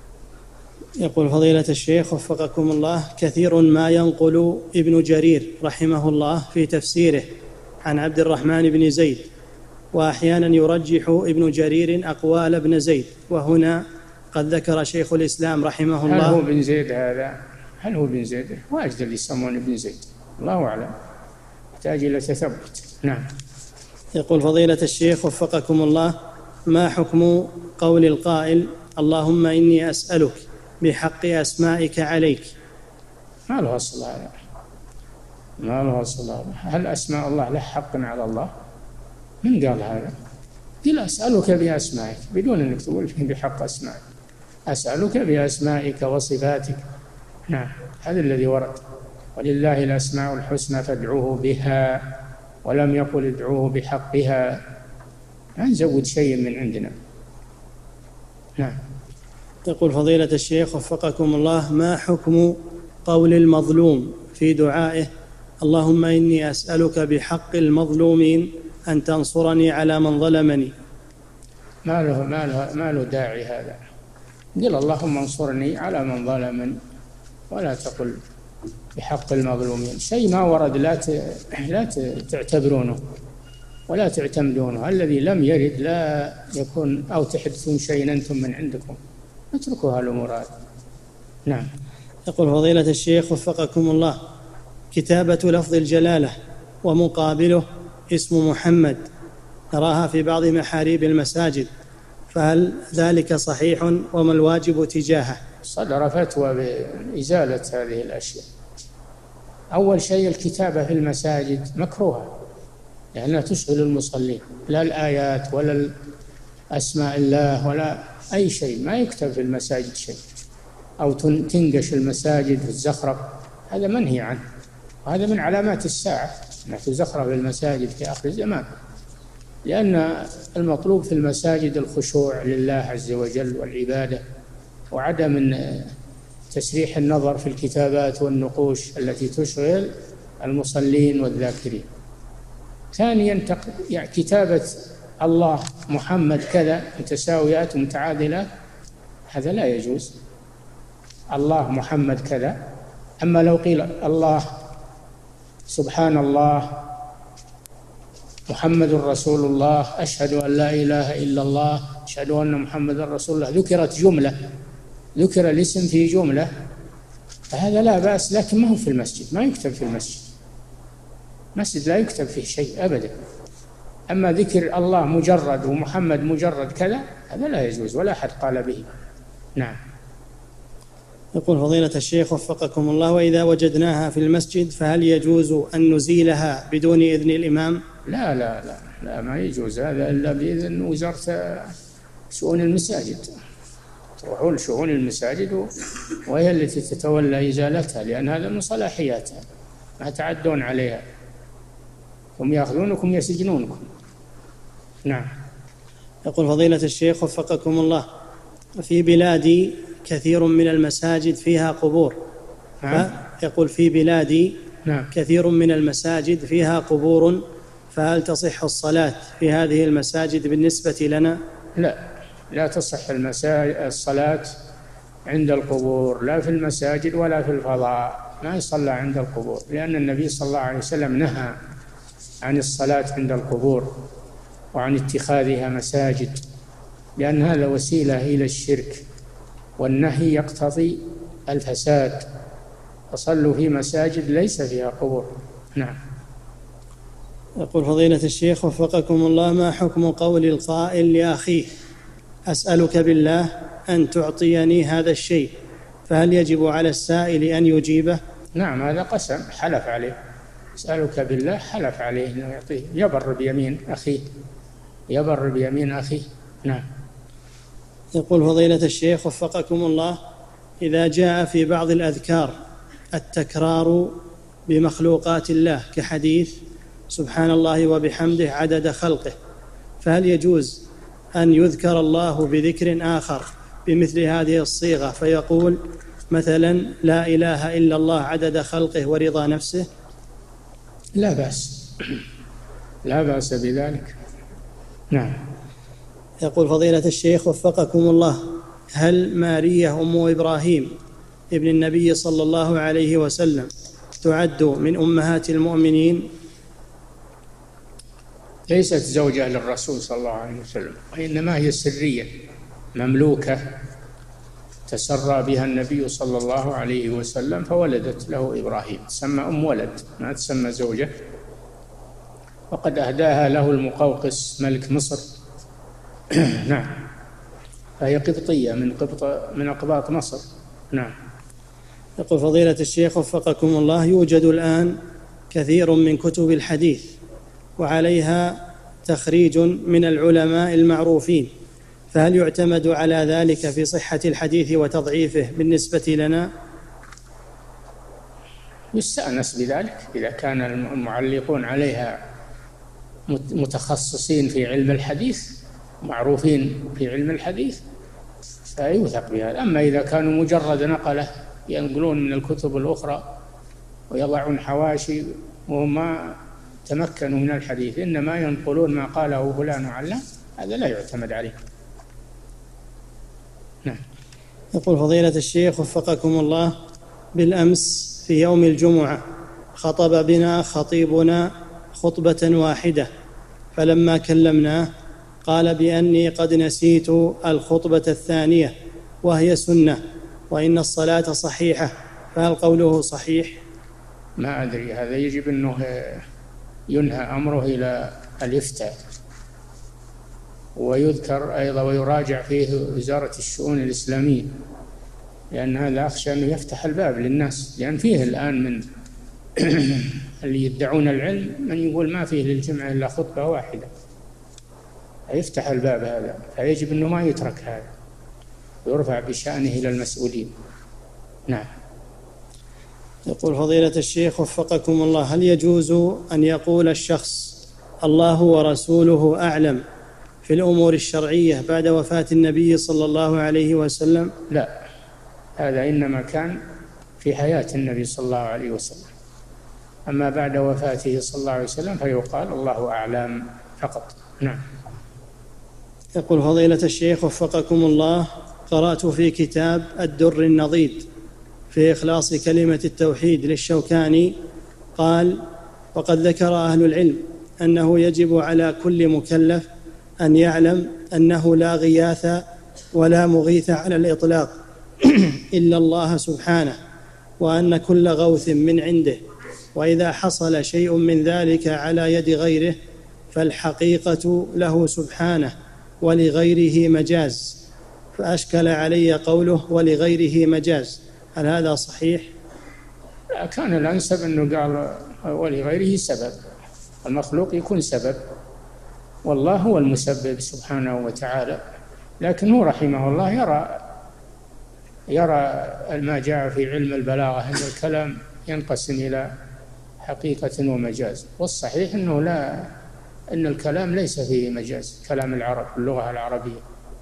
يقول فضيلة الشيخ وفقكم الله: كثير ما ينقل ابن جرير رحمه الله في تفسيره عن عبد الرحمن بن زيد، وأحيانا يرجح ابن جرير أقوال ابن زيد، وهنا قد ذكر شيخ الإسلام رحمه الله. هل هو بن زيد هذا؟ هل هو بن زيد؟ واجد اللي يسمون ابن زيد، الله أعلم، يحتاج إلى تثبت. نعم. يقول فضيلة الشيخ وفقكم الله: ما حكم قول القائل اللهم إني أسألك بحق أسمائك عليك؟ ما له أصل هذا، ما له أصل هذا. هل أسماء الله له حق على الله؟ من قال هذا؟ قل أسألك بأسمائك بدون أنك تقول بحق أسمائك، أسألك بأسمائك وصفاتك. نعم، هذا الذي ورد، ولله الأسماء الحسنى فادعوه بها، ولم يقل ادعوه بحقها، لا نزود شيء من عندنا. نعم. يقول فضيلة الشيخ وفقكم الله: ما حكم قول المظلوم في دعائه اللهم إني أسألك بحق المظلومين أن تنصرني على من ظلمني؟ ما له, ما له, ما له داعي هذا، قل اللهم انصرني على من ظلمني، ولا تقل بحق المظلومين. شيء ما ورد لا لا تعتبرونه ولا تعتمدونه، الذي لم يرد لا يكون، أو تحدثون شيئا أنتم من عندكم، اتركوا هالأمور هذه. نعم. يقول فضيلة الشيخ وفقكم الله: كتابة لفظ الجلالة ومقابله اسم محمد نراها في بعض محاريب المساجد، فهل ذلك صحيح وما الواجب تجاهه؟ صدر فتوى بإزالة هذه الأشياء. أول شيء الكتابة في المساجد مكروهة لأنها تشغل المصلين، لا الآيات ولا أسماء الله ولا أي شيء، ما يكتب في المساجد شيء، أو تنقش المساجد والزخرف، هذا منهي عنه، وهذا من علامات الساعة أن تزخرف المساجد في آخر الزمان، لأن المطلوب في المساجد الخشوع لله عز وجل والعبادة، وعدم تسريح النظر في الكتابات والنقوش التي تشغل المصلين والذاكرين. ثانيا يعني كتابة الله محمد كذا متساويات ومتعادلات، هذا لا يجوز. الله محمد كذا، أما لو قيل الله سبحان الله محمد رسول الله أشهد أن لا إله إلا الله أشهد أن محمد رسول الله، ذكرت جملة، ذكر الاسم في جملة، فهذا لا بأس، لكن ما هو في المسجد، ما يكتب في المسجد، المسجد لا يكتب فيه شيء أبدا. أما ذكر الله مجرد ومحمد مجرد كذا، هذا لا يجوز ولا أحد قال به. نعم. يقول فضيلة الشيخ وفقكم الله: وإذا وجدناها في المسجد فهل يجوز أن نزيلها بدون إذن الإمام؟ لا لا لا, لا ما يجوز هذا إلا بإذن وزارة شؤون المساجد، تروحون شؤون المساجد وهي التي تتولى إزالتها، لأن هذا من صلاحياتها، ما تعدون عليها، هم يأخذونكم يسجنونكم. نعم. يقول فضيلة الشيخ وفقكم الله: في بلادي كثير من المساجد فيها قبور. نعم. يقول في بلادي نعم. كثير من المساجد فيها قبور، فهل تصح الصلاة في هذه المساجد بالنسبة لنا؟ لا، لا تصح الصلاة عند القبور، لا في المساجد ولا في الفضاء، ما يصلى عند القبور، لأن النبي صلى الله عليه وسلم نهى عن الصلاة عند القبور وعن اتخاذها مساجد، لأن هذا وسيلة إلى الشرك، والنهي يقتضي الفساد، فصلوا في مساجد ليس فيها قبور. نعم. يقول فضيلة الشيخ وفقكم الله: ما حكم قول القائل لأخيه أسألك بالله أن تعطيني هذا الشيء، فهل يجب على السائل أن يجيبه؟ نعم، هذا قسم، حلف عليه، أسألك بالله، حلف عليه أنه يعطيه، يبر بيمين أخيه، يبر بيمين أخيه. نعم. يقول فضيلة الشيخ وفقكم الله: إذا جاء في بعض الأذكار التكرار بمخلوقات الله كحديث سبحان الله وبحمده عدد خلقه، فهل يجوز أن يذكر الله بذكر آخر بمثل هذه الصيغة، فيقول مثلا لا إله إلا الله عدد خلقه ورضا نفسه؟ لا بأس، لا بأس بذلك. نعم. يقول فضيلة الشيخ وفقكم الله: هل مارية أم إبراهيم ابن النبي صلى الله عليه وسلم تعد من أمهات المؤمنين؟ ليست زوجة للرسول صلى الله عليه وسلم، وإنما هي سرية مملوكة تسرى بها النبي صلى الله عليه وسلم، فولدت له إبراهيم، تسمى أم ولد، ما تسمى زوجة، وقد أهداها له المقوقس ملك مصر. نعم. فهي قبطية من قبط من أقباط مصر. نعم. يقول فضيلة الشيخ وفقكم الله: يوجد الآن كثير من كتب الحديث وعليها تخريج من العلماء المعروفين، فهل يعتمد على ذلك في صحة الحديث وتضعيفه بالنسبة لنا؟ يستأنس بذلك إذا كان المعلقون عليها متخصصين في علم الحديث، معروفين في علم الحديث، فيوثق بها. أما إذا كانوا مجرد نقلة ينقلون من الكتب الأخرى ويضعون حواشي وهم ما تمكنوا من الحديث، إنما ينقلون ما قاله فلان وعلان، هذا لا يعتمد عليه. نعم. يقول فضيلة الشيخ وفقكم الله: بالأمس في يوم الجمعة خطب بنا خطيبنا خطبة واحدة، فلما كلمناه قال بأني قد نسيت الخطبة الثانية وهي سنة، وإن الصلاة صحيحة، فهل قوله صحيح؟ ما أدري، هذا يجب أنه ينهى أمره إلى الإفتاء. ويذكر أيضا ويراجع فيه وزارة الشؤون الإسلامية، لأن هذا أخشى أنه يفتح الباب للناس، لأن فيه الآن من اللي يدعون العلم من يقول ما فيه للجمعة إلا خطبة واحدة، يفتح الباب هذا، فيجب أنه ما يترك هذا ويرفع بشأنه إلى المسؤولين. نعم. يقول فضيلة الشيخ وفقكم الله: هل يجوز أن يقول الشخص الله ورسوله أعلم في الأمور الشرعية بعد وفاة النبي صلى الله عليه وسلم؟ لا، هذا إنما كان في حياة النبي صلى الله عليه وسلم، أما بعد وفاته صلى الله عليه وسلم فيقال الله أعلم فقط. نعم. يقول فضيلة الشيخ وفقكم الله: قرأت في كتاب الدر النضيد في إخلاص كلمة التوحيد للشوكاني قال: وقد ذكر أهل العلم أنه يجب على كل مكلف أن يعلم أنه لا غياث ولا مغيث على الإطلاق إلا الله سبحانه، وأن كل غوث من عنده، وإذا حصل شيء من ذلك على يد غيره فالحقيقة له سبحانه ولغيره مجاز. فأشكل علي قوله ولغيره مجاز، هل هذا صحيح؟ لا، كان الأنسب أنه قال ولغيره سبب، المخلوق يكون سبب والله هو المسبب سبحانه وتعالى، لكن هو رحمه الله يرى يرى ما جاء في علم البلاغة أن الكلام ينقسم إلى حقيقة ومجاز، والصحيح أنه لا أن الكلام ليس فيه مجاز، كلام العرب اللغة العربية،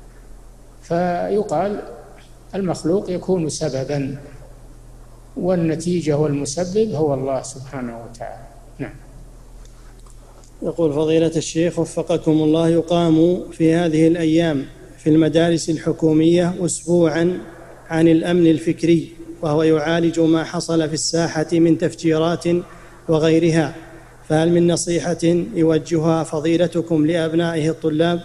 فيقال المخلوق يكون سببا والنتيجة والمسبب هو الله سبحانه وتعالى. نعم. يقول فضيلة الشيخ وفقكم الله: يقام في هذه الأيام في المدارس الحكومية أسبوعا عن الأمن الفكري، وهو يعالج ما حصل في الساحة من تفجيرات وغيرها، فهل من نصيحة يوجهها فضيلتكم لأبنائه الطلاب؟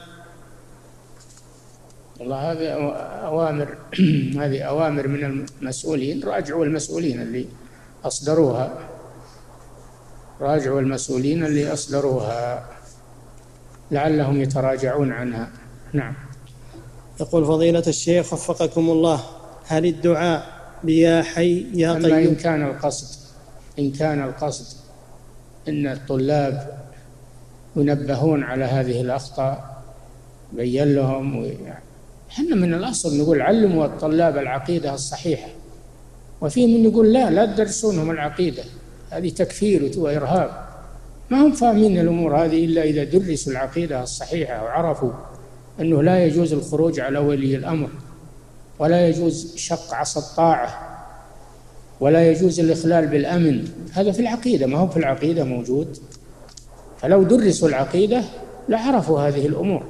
والله هذه أوامر هذه أوامر من المسؤولين، راجعوا المسؤولين اللي أصدروها راجعوا المسؤولين اللي أصدروها لعلهم يتراجعون عنها. نعم. يقول فضيلة الشيخ وفقكم الله: هل الدعاء بيا حي يا قيوم؟ إن كان القصد إن كان القصد إن الطلاب ينبهون على هذه الأخطاء بين لهم و... احنا من الأصل نقول علموا الطلاب العقيدة الصحيحة، وفي من يقول لا لا تدرسونهم العقيدة، هذه تكفير وإرهاب. ما هم فاهمين الأمور هذه إلا إذا درسوا العقيدة الصحيحة وعرفوا أنه لا يجوز الخروج على ولي الأمر، ولا يجوز شق عصا الطاعة، ولا يجوز الإخلال بالأمن. هذا في العقيدة، ما هو في العقيدة موجود. فلو درسوا العقيدة لعرفوا هذه الأمور،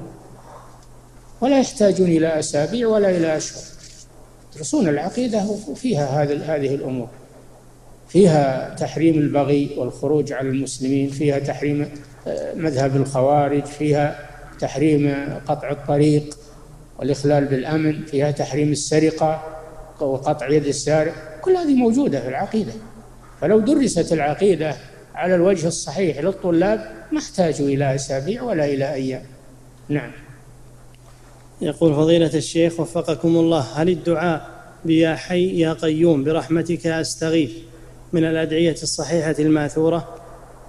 ولا يحتاجون إلى أسابيع ولا إلى أشهر. يدرسون العقيدة وفيها هذه الأمور، فيها تحريم البغي والخروج على المسلمين، فيها تحريم مذهب الخوارج، فيها تحريم قطع الطريق والإخلال بالأمن، فيها تحريم السرقة وقطع يد السارق، كل هذه موجودة في العقيدة. فلو درست العقيدة على الوجه الصحيح للطلاب ما احتاجوا إلى أسابيع ولا إلى أيام. نعم. يقول فضيلة الشيخ وفقكم الله: هل الدعاء بيا حي يا قيوم برحمتك أستغيث من الأدعية الصحيحة الماثورة؟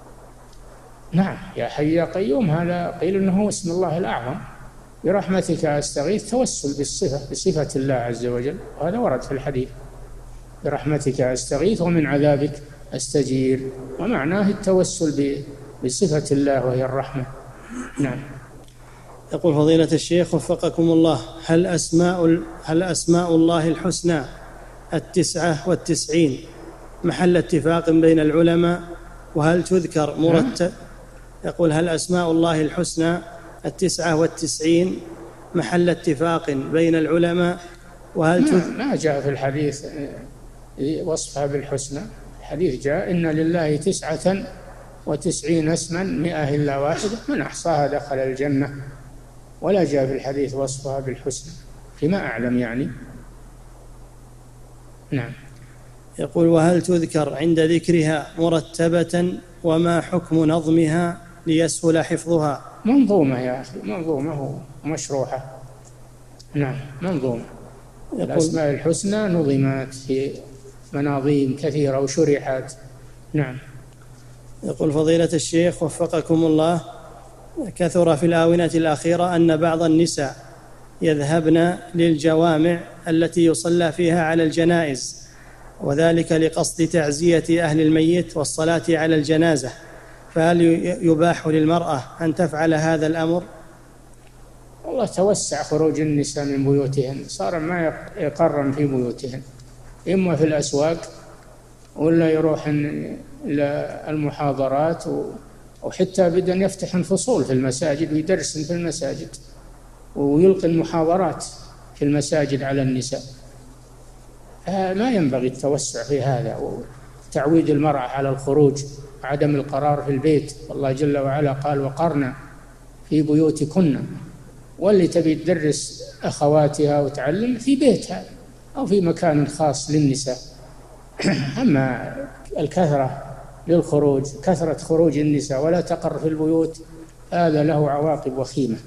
نعم، يا حي يا قيوم هذا قيل إنه اسم الله الأعظم. برحمتك أستغيث توسل بالصفة بصفة الله عز وجل، وهذا ورد في الحديث: برحمتك أستغيث ومن عذابك أستجير، ومعناه التوسل بصفة الله وهي الرحمة. نعم. يقول فضيلة الشيخ وفقكم الله: هل أسماء هل أسماء الله الحسنى التسعة والتسعين محل اتفاق بين العلماء، وهل تذكر مرتب؟ يقول: هل أسماء الله الحسنى التسعة والتسعين محل اتفاق بين العلماء، وهل تذكر؟ ما جاء في الحديث وصفها بالحسنى. الحديث جاء: إن لله تسعة وتسعين اسما مئة إلا واحدة من أحصاها دخل الجنة، ولا جاء في الحديث وصفها بالحسنى فيما أعلم يعني. نعم. يقول: وهل تذكر عند ذكرها مرتبة وما حكم نظمها ليسهل حفظها؟ منظومة يا أخي، منظومة ومشروحة. نعم منظومة. الأسماء الحسنى نظمت في مناظيم كثيرة وشرحت. نعم. يقول فضيلة الشيخ وفقكم الله، كثر في الآونة الأخيرة أن بعض النساء يذهبن للجوامع التي يصلى فيها على الجنائز، وذلك لقصد تعزية أهل الميت والصلاة على الجنازة، فهل يباح للمرأة أن تفعل هذا الأمر؟ والله توسع خروج النساء من بيوتهن، صار ما يقرن في بيوتهن، إما في الأسواق ولا يروحن إلى المحاضرات، وحتى بدأ يفتح فصول في المساجد ويدرس في المساجد ويلقي المحاضرات في المساجد على النساء. ما ينبغي التوسع في هذا وتعويد المرأة على الخروج وعدم القرار في البيت. الله جل وعلا قال وقرن في بيوتكن، واللي تبي تدرس أخواتها وتعلم في بيتها أو في مكان خاص للنساء. أما الكثرة للخروج، كثرة خروج النساء ولا تقر في البيوت، هذا له عواقب وخيمة،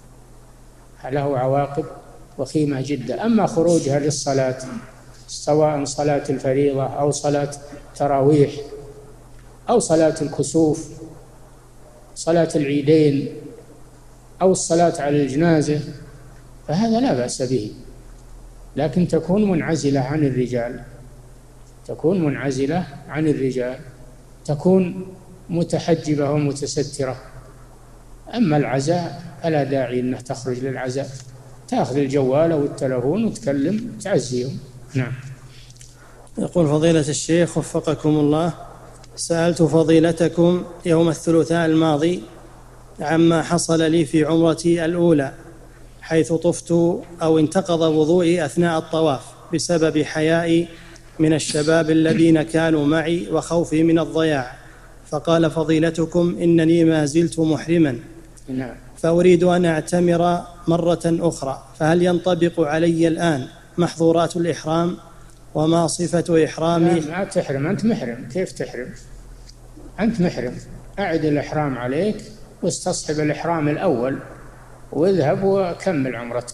له عواقب وخيمة جدا. أما خروجها للصلاة سواء صلاة الفريضة أو صلاة تراويح أو صلاة الكسوف، صلاة العيدين أو الصلاة على الجنازة، فهذا لا بأس به، لكن تكون منعزلة عن الرجال، تكون منعزلة عن الرجال، تكون متحجبة ومتسترة. أما العزاء فلا داعي أنها تخرج للعزاء، تأخذ الجوال والتلفون وتكلم تعزيهم. نعم. يقول فضيلة الشيخ وفقكم الله، سألت فضيلتكم يوم الثلاثاء الماضي عما حصل لي في عمرتي الأولى، حيث طفت أو انتقض وضوئي أثناء الطواف بسبب حيائي من الشباب الذين كانوا معي وخوفي من الضياع، فقال فضيلتكم إنني ما زلت محرما فأريد أن أعتمر مرة أخرى، فهل ينطبق علي الآن محظورات الإحرام؟ وما صفة إحرامي؟ لا تحرم، أنت محرم. كيف تحرم؟ أنت محرم. أعد الإحرام عليك واستصحب الإحرام الأول واذهب وكمل عمرتك،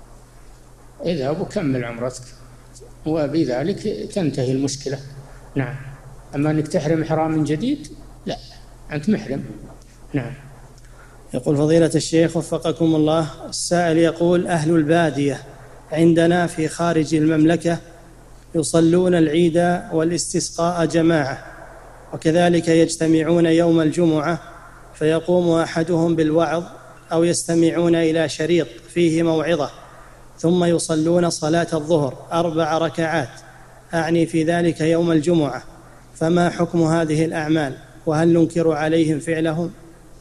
اذهب وكمل عمرتك، وبذلك تنتهي المشكلة. نعم. أما أنك تحرم إحرام جديد لا، أنت محرم. نعم. يقول فضيلة الشيخ وفقكم الله، السائل يقول أهل البادية عندنا في خارج المملكة يصلون العيد والاستسقاء جماعة، وكذلك يجتمعون يوم الجمعة فيقوم أحدهم بالوعظ أو يستمعون إلى شريط فيه موعظة، ثم يصلون صلاة الظهر أربع ركعات، أعني في ذلك يوم الجمعة، فما حكم هذه الأعمال؟ وهل ننكر عليهم فعلهم؟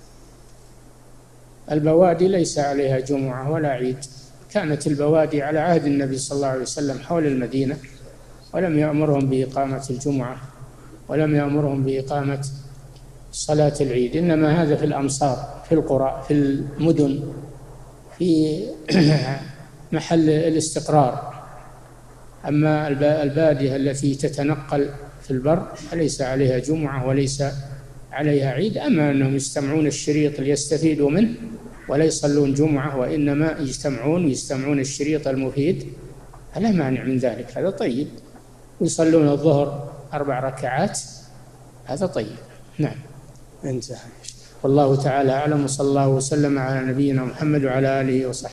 البوادي ليس عليها جمعة ولا عيد، كانت البوادي على عهد النبي صلى الله عليه وسلم حول المدينة، ولم يأمرهم بإقامة الجمعة ولم يأمرهم بإقامة صلاة العيد، إنما هذا في الأمصار، في القرى، في المدن، في محل الاستقرار. أما البادية التي تتنقل في البر فليس عليها جمعة وليس عليها عيد. أما أنهم يستمعون الشريط ليستفيدوا منه ولا يصلون جمعة، وإنما يجتمعون ويستمعون الشريط المفيد، فلا مانع من ذلك، هذا طيب. ويصلون الظهر أربع ركعات، هذا طيب. نعم. انتهى. والله تعالى أعلم، وصلى الله وسلم على نبينا محمد وعلى آله وصحبه.